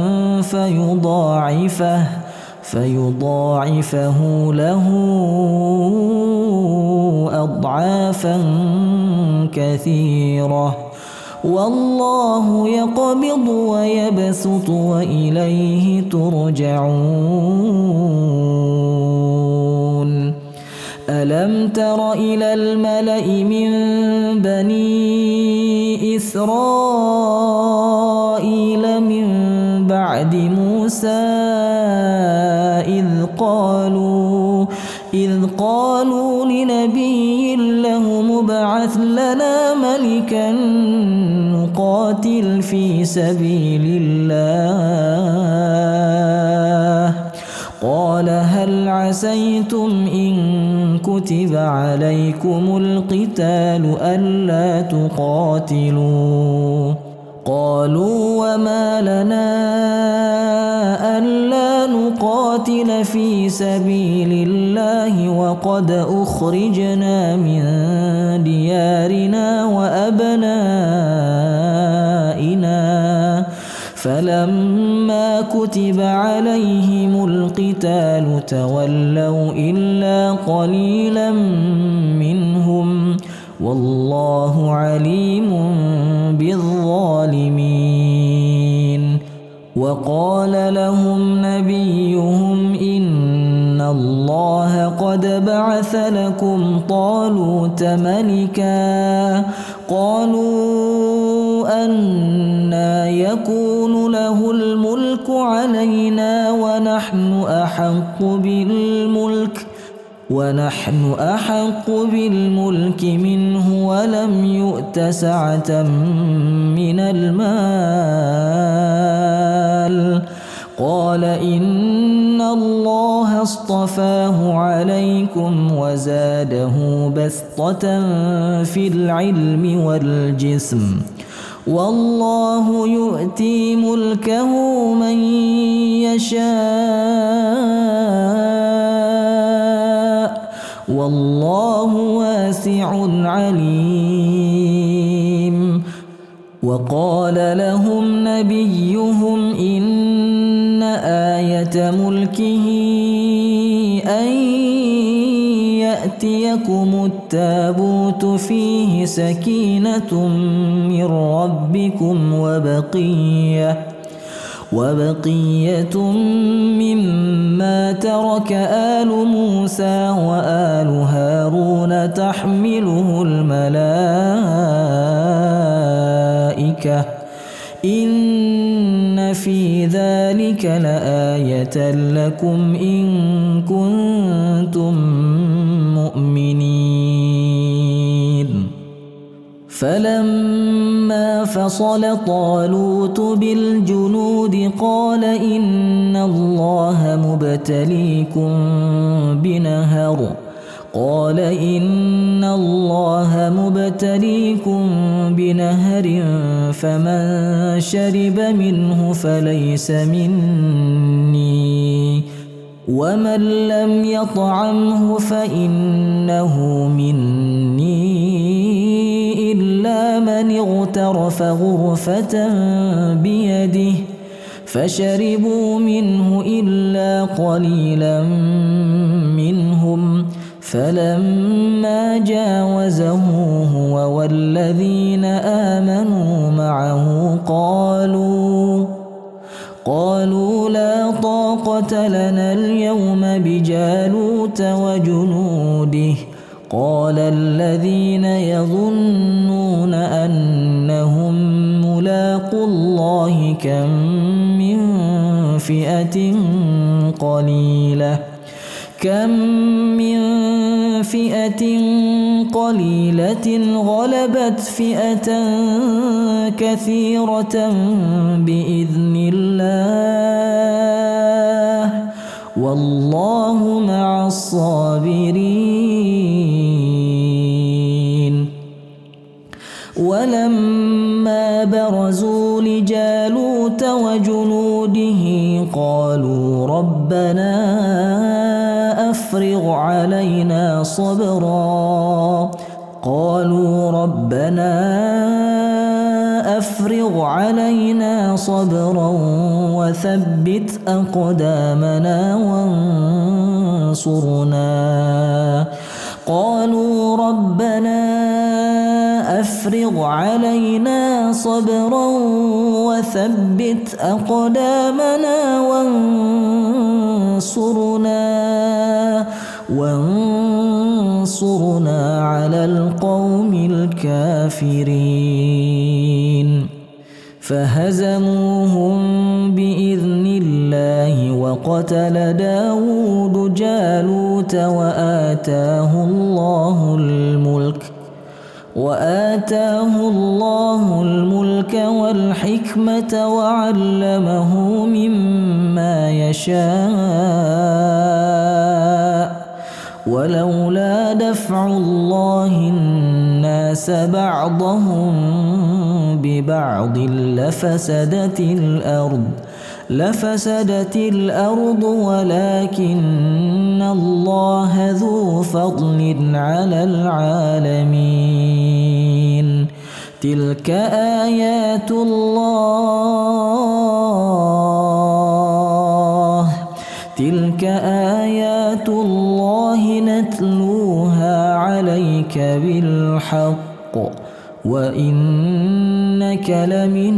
فيضاعفه له أضعافا كثيرة والله يقبض ويبسط وإليه ترجعون ألم تر إلى الملأ من بني إسرائيل من بعد موسى إذ قالوا لنبي له مبعث لنا ملكا نقاتل في سبيل الله قال هل عسيتم إن كتب عليكم القتال ألا تقاتلوا قالوا وما لنا ألا نقاتل في سبيل الله وقد أخرجنا من ديارنا وأبنائنا فلما كتب عليهم القتال تولوا إلا قليلا منهم والله عليم بالظالمين وقال لهم نبيهم إن الله قد بعث لكم طالوت ملكا قالوا أنى يكون له الملك علينا ونحن أحق بالملك منه ولم يؤت سعة من المال قال إن الله اصطفاه عليكم وزاده بسطة في العلم والجسم والله يؤتي ملكه من يشاء والله واسع عليم وقال لهم نبيهم إن آية ملكه أن يأتيكم التابوت فيه سكينة من ربكم وبقية مما ترك آل موسى وآل هارون تحمله الملائكة إن في ذلك لآية لكم إن كنتم مؤمنين. فلما فصل طالوت بالجنود قال إن الله مبتليكم بنهر فمن شرب منه فليس مني ومن لم يطعمه فإنه مني إلا من اغترف غرفة بيده فشربوا منه إلا قليلا منهم. فلما جاوزه هو والذين آمنوا معه قالوا لا طاقة لنا اليوم بجالوت وجنوده. قال الذين يظنون أنهم ملاقو الله كم من فئة قليلة غلبت فئة كثيرة بإذن الله والله مع الصابرين. ولما برزوا لجالوت وجنوده قالوا ربنا أفرغ علينا صبرا وثبت أقدامنا وانصرنا على القوم الكافرين. فهزموهم بإذن الله وقتل داود جالوت وآتاه الله الملك والحكمة وعلمه مما يشاء ولولا دفع الله الناس بعضهم ببعض لفسدت الأرض ولكن الله ذو فضل على العالمين. تلك آيات الله نتلوها عليك بالحق وإنك لمن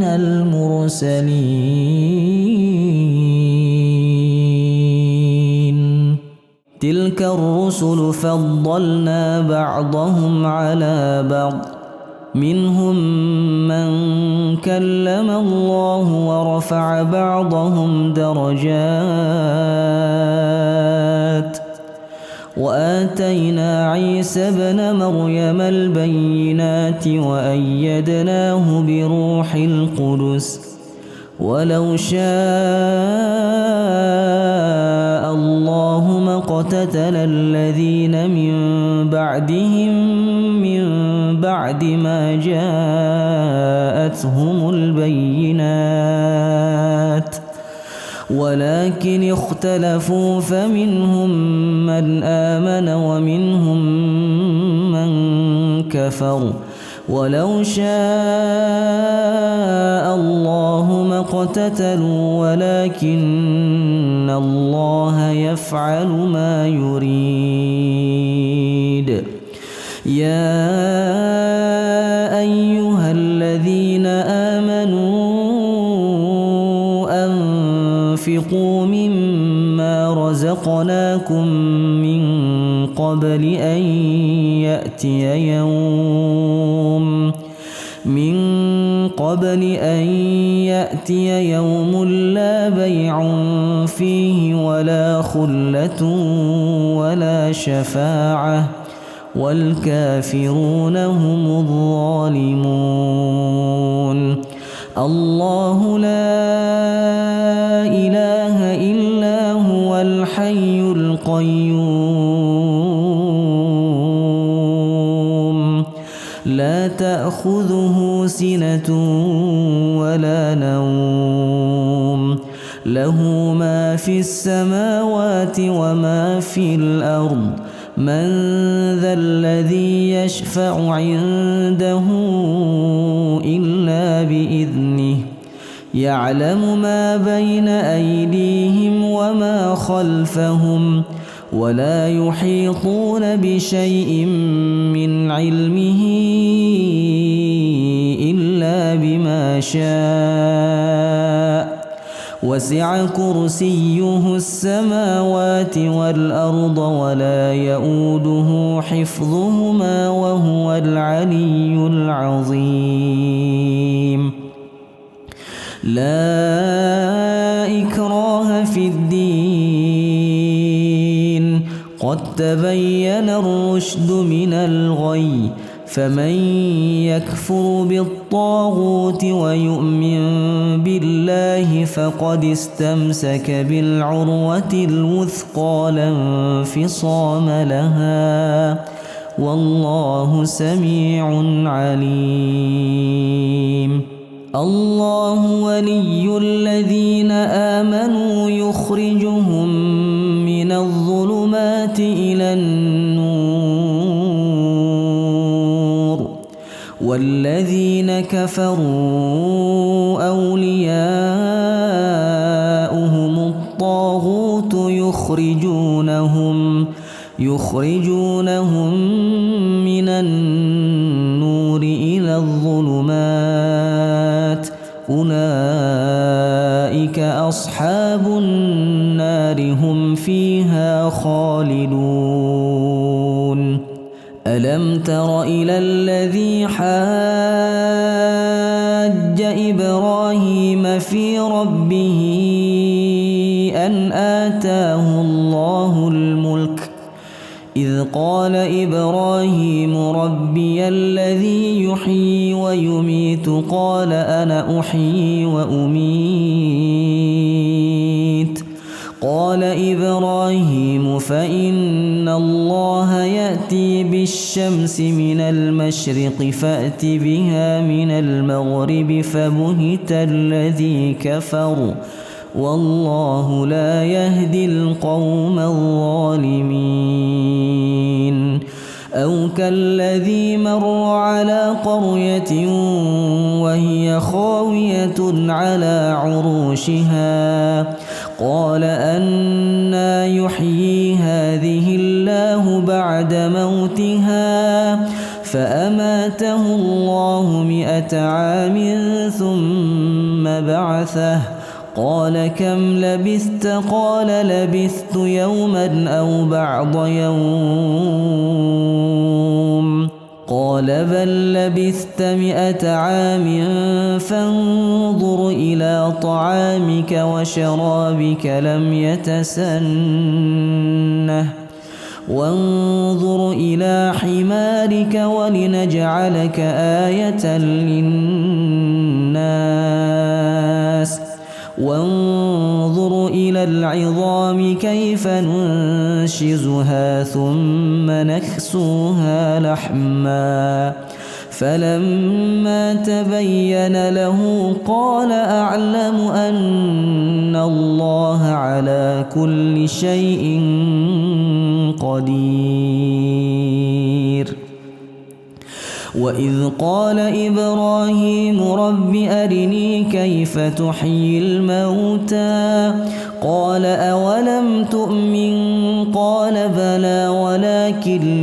المرسلين. تلك الرسل فضلنا بعضهم على بعض منهم من كلم الله ورفع بعضهم درجات وآتينا عيسى ابن مريم البينات وأيدناه بروح القدس ولو شاء الله ما اقتتل الذين من بعد ما جاءتهم البينات ولكن اختلفوا فمنهم من آمن ومنهم من كفر ولو شاء الله ما اقتتلوا ولكن الله يفعل ما يريد. يا أيها الذين آمنوا أنفقوا مما رزقناكم من قبل أن يأتي يوم لا بيع فيه ولا خلة ولا شفاعة والكافرون هم الظالمون. الله لا إله إلا هو الحي القيوم لا تأخذه سنة ولا نوم له ما في السماوات وما في الأرض من ذا الذي يشفع عنده إلا بإذنه يعلم ما بين أيديهم وما خلفهم ولا يحيطون بشيء من علمه إلا بما شاء وسع كرسيه السماوات والأرض ولا يؤوده حفظهما وهو العلي العظيم. لا إكراه في الدين قد تبين الرشد من الغي فمن يكفر بالطاغوت ويؤمن بالله فقد استمسك بالعروة الوثقى لا انفصام لها والله سميع عليم. الله ولي الذين آمنوا يخرجهم من الظلمات إلى النور والذين كفروا أولياؤهم الطاغوت يخرجونهم من النور إلى الظلمات أولئك أصحاب النار هم فيها خالدون. ألم تر إلى الذي حاج إبراهيم في ربه أن آتاه الله الملك إذ قال إبراهيم ربي الذي يحيي ويميت قال أنا أحيي وأميت قال إبراهيم فإن الله يأتي بالشمس من المشرق فأت بها من المغرب فبهت الذي كفر والله لا يهدي القوم الظالمين. أو كالذي مر على قرية وهي خاوية على عروشها قال أنى يحيي هذه الله بعد موتها فأماته الله 100 عام ثم بعثه قال كم لبثت قال لبثت يوما أو بعض يوم قال بل لبثت 100 عام فانظر إلى طعامك وشرابك لم يتسنه وانظر إلى حمارك ولنجعلك آية للناس وانظر إلى العظام كيف ننشزها ثم نكسوها لحما فلما تبين له قال أعلم أن الله على كل شيء قدير. وإذ قال إبراهيم رب أرني كيف تحيي الموتى قال أولم تؤمن قال بلى ولكن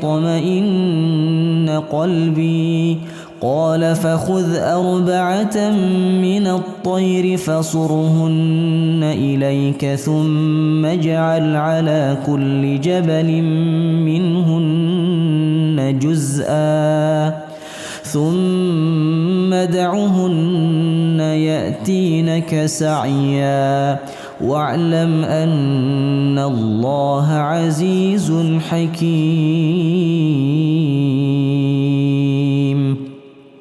ليطمئن قلبي قال فخذ 4 من الطير فصرهن إليك ثم اجعل على كل جبل منهن جزءا ثم ادعهن يأتينك سعيا واعلم أن الله عزيز حكيم.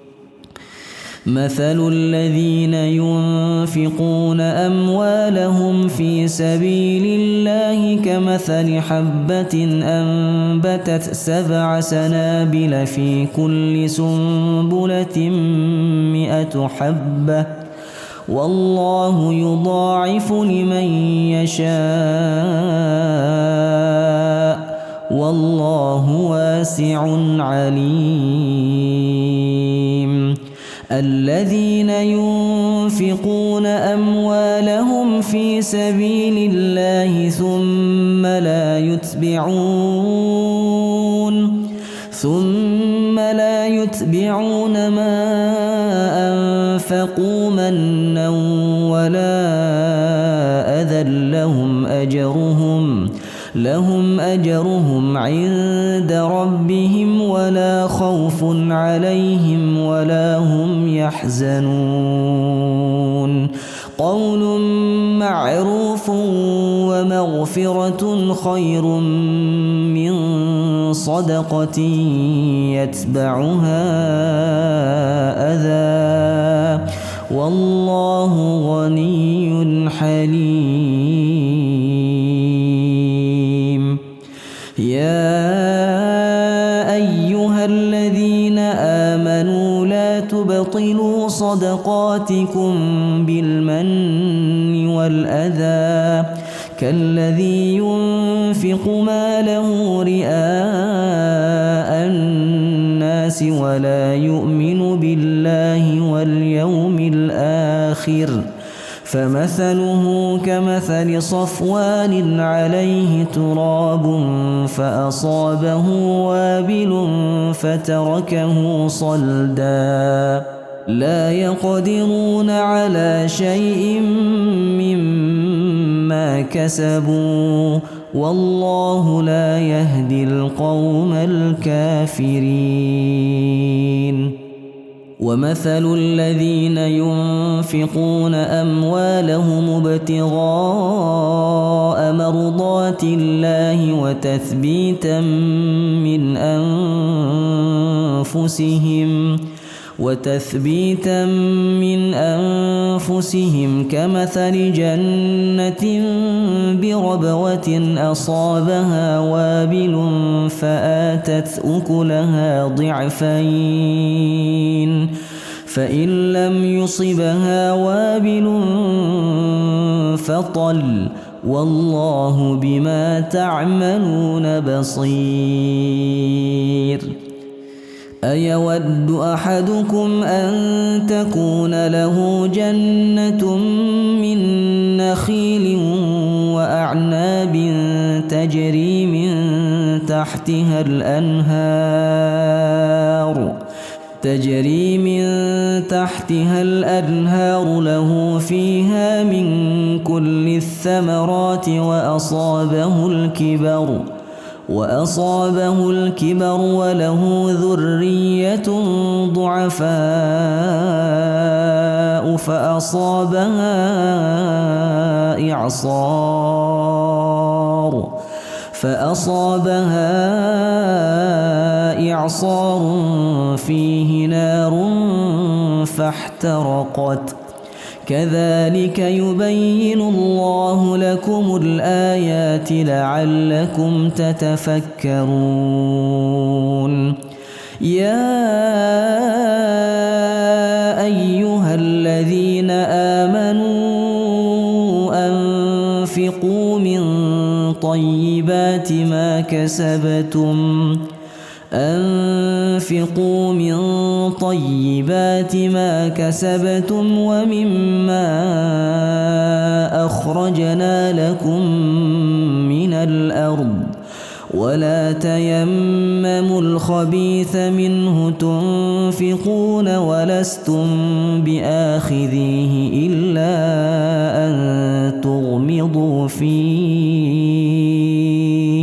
مثل الذين ينفقون أموالهم في سبيل الله كمثل حبة أنبتت 7 سنابل في كل سنبلة 100 حبة والله يضاعف لمن يشاء والله واسع عليم. الذين ينفقون أموالهم في سبيل الله ثم لا يتبعون ما أنفقوا منا ولا أذى لهم أجرهم عند ربهم ولا خوف عليهم ولا هم يحزنون. قول معروف ومغفرة خير من صدقة يتبعها أذى والله غني حليم. يا أيها الذين آمنوا لا تبطلوا صدقاتكم بالمن والأذى كالذي ينفق ماله رئاء الناس ولا يؤمن بالله واليوم الآخر فمثله كمثل صفوان عليه تراب فأصابه وابل فتركه صلدا لا يقدرون على شيء مما كسبوا والله لا يهدي القوم الكافرين. ومثل الذين ينفقون أموالهم ابتغاء مرضات الله وتثبيتا من أنفسهم كمثل جنة بربوة أصابها وابل فآتت أكلها ضعفين فإن لم يصبها وابل فطل والله بما تعملون بصير. أيود أحدكم أن تكون له جنة من نخيل وأعناب تجري من تحتها الأنهار له فيها من كل الثمرات وأصابه الكبر وله ذرية ضعفاء فأصابها إعصار فيه نار فاحترقت كذلك يبين الله لكم الآيات لعلكم تتفكرون. يا أيها الذين آمنوا أنفقوا من طيبات ما كسبتم أنفقوا من طيبات ما كسبتم ومما أخرجنا لكم من الأرض ولا تيمموا الخبيث منه تنفقون ولستم بآخذيه إلا أن تغمضوا فيه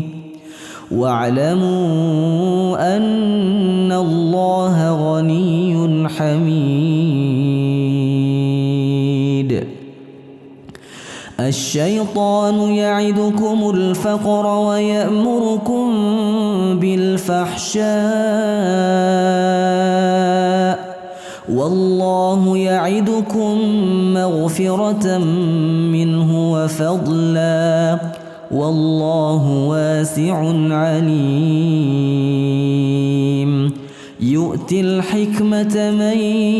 واعلموا أن الله غني حميد. الشيطان يعدكم الفقر ويأمركم بالفحشاء والله يعدكم مغفرة منه وفضلا والله واسع عليم. يؤتي الحكمة من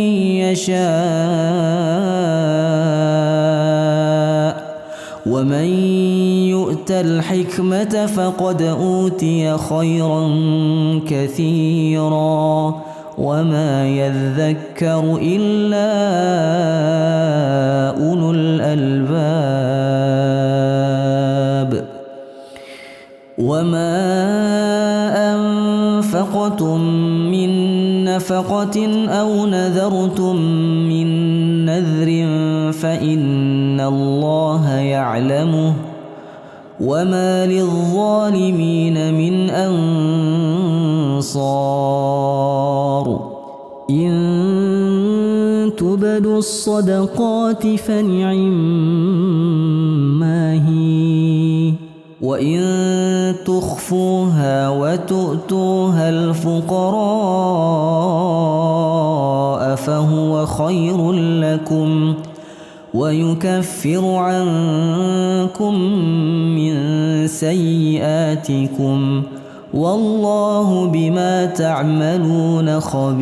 يشاء ومن يؤت الحكمة فقد أوتي خيرا كثيرا وما يذكر إلا أولو الألباب. وما أنفقتم من نفقة أو نذرتم من نذر فإن الله يعلمه وما للظالمين من أنصار. إن تبدوا الصدقات فنعما هي وإن تخفوها وتؤتوها الفقراء فهو خير لكم ويكفر عنكم من سيئاتكم والله بما تعملون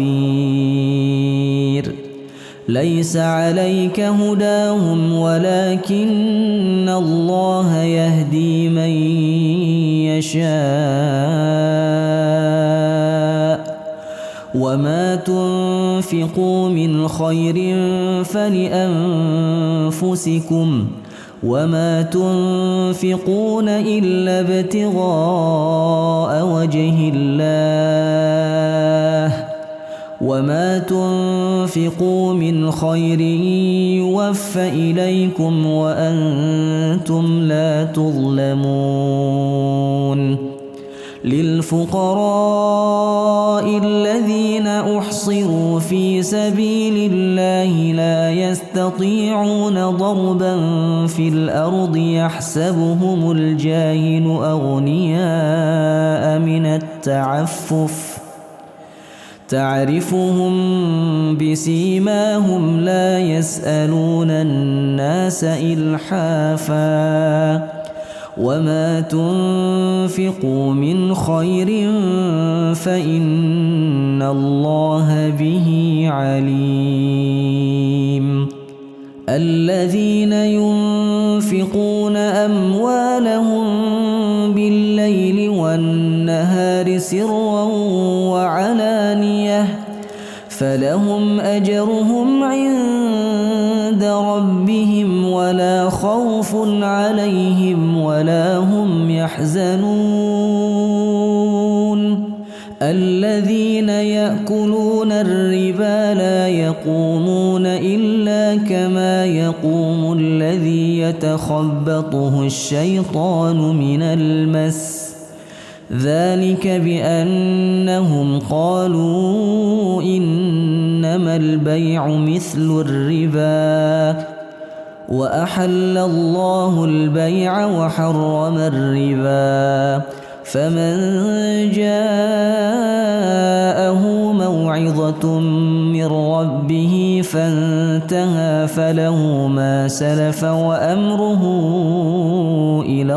خبير. ليس عليك هداهم ولكن الله يهدي من يشاء وما تنفقوا من خير فلأنفسكم وما تنفقون إلا ابتغاء وجه الله وما تنفقوا من خير يوفى إليكم وأنتم لا تظلمون. للفقراء الذين أحصروا في سبيل الله لا يستطيعون ضربا في الأرض يحسبهم الجاهل أغنياء من التعفف تعرفهم بسيماهم لا يسألون الناس إلحافا وما تنفقوا من خير فإن الله به عليم. الذين ينفقون أموالهم بالليل والنهار سرا وعلانية فلهم أجرهم عند ربهم ولا خوف عليهم ولا هم يحزنون. الذين يأكلون الربا لا يقومون إلا كما يقوم الذي يتخبطه الشيطان من المس ذلك بأنهم قالوا إنما البيع مثل الربا وأحل الله البيع وحرم الربا فمن جاءه موعظة من ربه فانتهى فله ما سلف وأمره إلى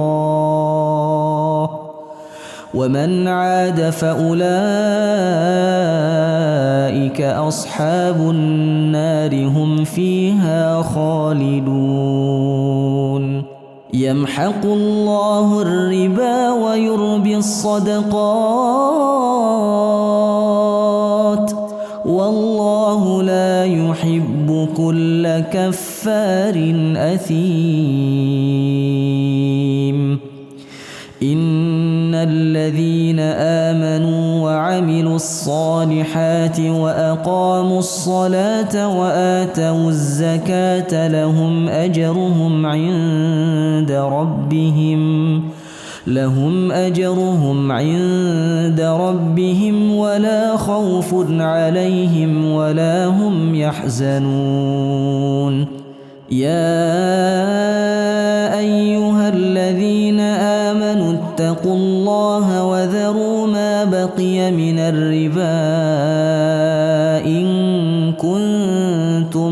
الله ومن عاد فأولئك أصحاب النار هم فيها خالدون. يمحق الله الربا ويربي الصدقات والله لا يحب كل كفار أثيم. إن الذين آمنوا وعملوا الصالحات وأقاموا الصلاة وآتوا الزكاة لهم أجرهم عند ربهم ولا خوف عليهم ولا هم يحزنون. يا أيها الذين آمنوا اتقوا الله وذروا ما بقي من الربا إن كنتم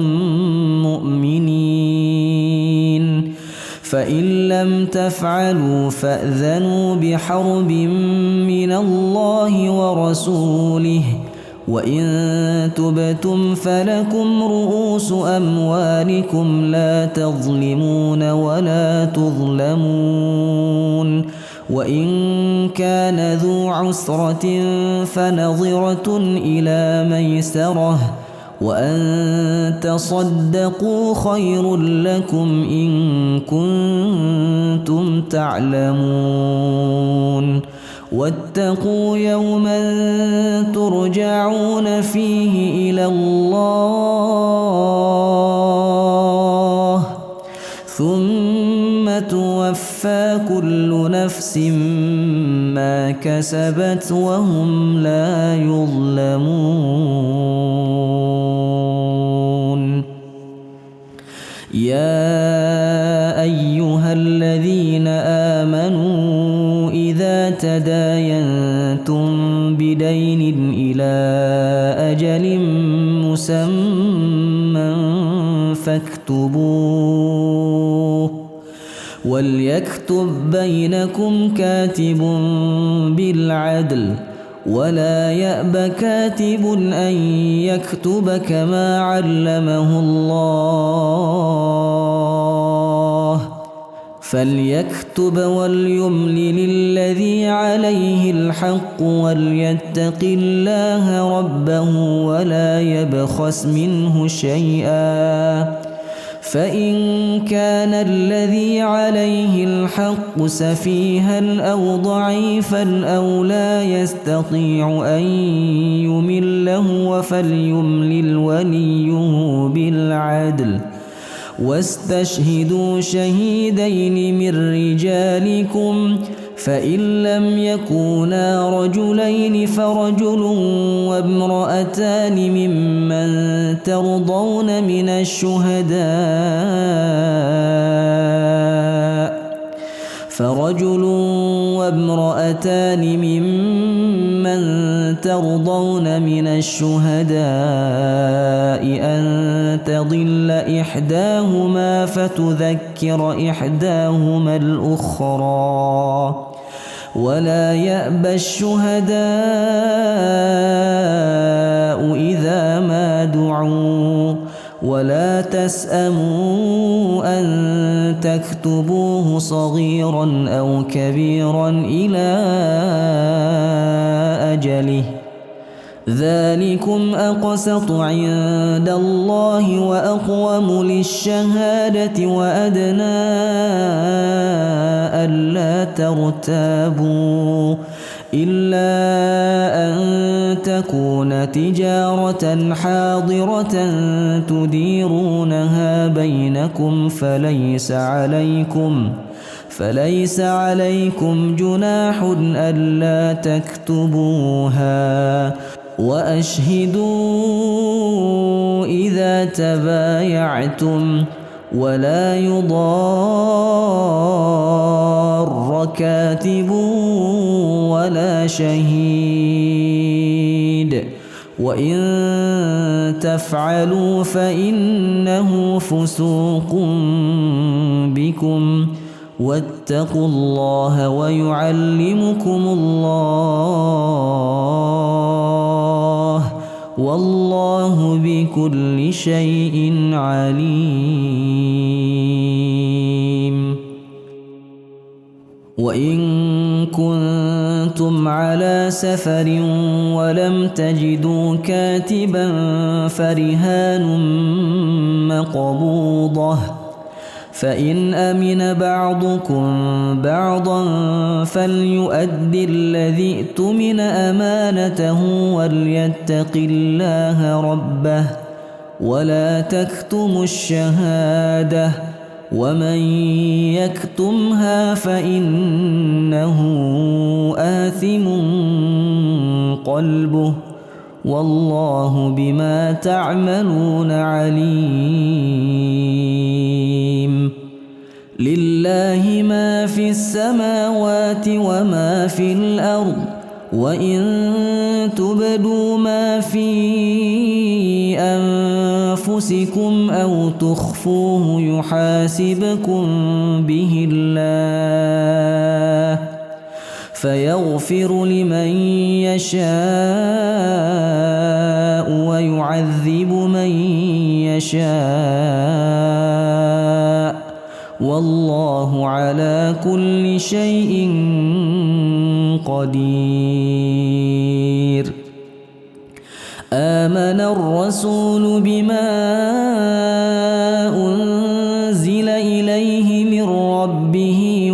مؤمنين، فإن لم تفعلوا فأذنوا بحرب من الله ورسوله، وإن تبتم فلكم رؤوس أموالكم لا تظلمون ولا تظلمون. وإن كان ذو عسرة فنظرة إلى ميسرة، وأن تصدقوا خير لكم إن كنتم تعلمون. واتقوا يوما ترجعون فيه إلى الله ثم توفى كل نفس ما كسبت وهم لا يظلمون. يا أيها الذين آمنوا إذا تداينتم بدين إلى أجل مسمى فاكتبوه، وليكتب بينكم كاتب بالعدل، ولا يأب كاتب أن يكتب كما علمه الله، فليكتب وليملل الذي عليه الحق وليتق الله ربه ولا يبخس منه شيئا، فإن كان الذي عليه الحق سفيها أو ضعيفا أو لا يستطيع أن يمل هو فليملل وليه بالعدل، واستشهدوا شهيدين من رجالكم، فإن لم يكونا رجلين فرجل وامرأتان ممن ترضون من الشهداء أن تضل إحداهما فتذكر إحداهما الأخرى، ولا يأبى الشهداء إذا ما دعوا، ولا تسأموا أن تكتبوه صغيرا أو كبيرا إلى أجله، ذلكم أقسط عند الله وأقوم للشهادة وأدنى ألا ترتابوا، إلا أن تكون تجارة حاضرة تديرونها بينكم فليس عليكم جناح ألا تكتبوها، وأشهدوا إذا تبايعتم، ولا يضار كاتب ولا شهيد، وإن تفعلوا فإنه فسوق بكم، واتقوا الله ويعلمكم الله، والله بكل شيء عليم. وإن كنتم على سفر ولم تجدوا كاتبا فرهان مقبوضة فإن أمن بعضكم بعضا فليؤد الذي اؤتمن أمانته وليتق الله ربه ولا تكتموا الشهادة ومن يكتمها فإنه آثم قلبه والله بما تعملون عليم. لله ما في السماوات وما في الأرض وإن تبدوا ما في أنفسكم أو تخفوه يحاسبكم به الله فيغفر لمن يشاء ويعذب من يشاء والله على كل شيء قدير. آمن الرسول بما أنزل إليه من ربه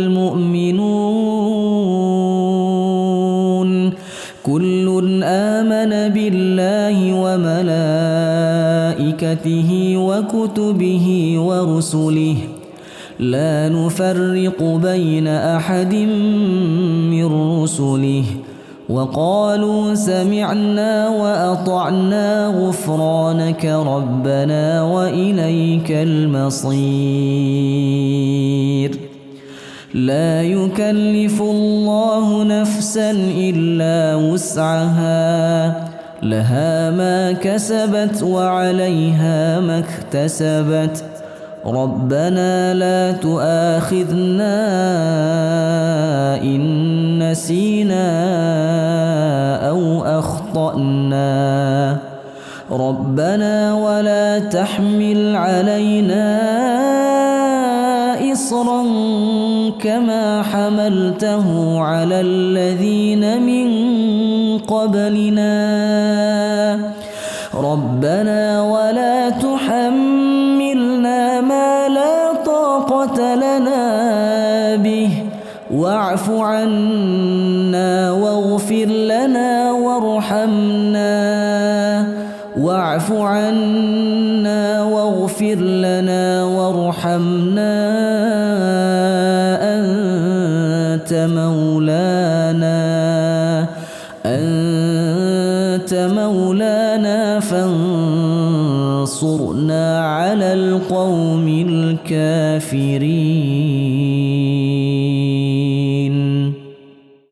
والمؤمنون كل آمن بالله وملائكته وكتبه ورسله لا نفرق بين أحد من رسله وقالوا سمعنا وأطعنا غفرانك ربنا وإليك المصير. لا يكلف الله نفسا إلا وسعها لها ما كسبت وعليها ما اكتسبت ربنا لا تؤاخذنا إن نسينا أو أخطأنا ربنا ولا تحمل علينا إصرا كما حملته على الذين من قبلنا ربنا ولا تحملنا ما لا طاقة لنا به واعف عنا واغفر لنا وارحمنا واعف عنا واغفر لنا وارحمنا أنت مولانا فانصرنا على القوم الكافرين.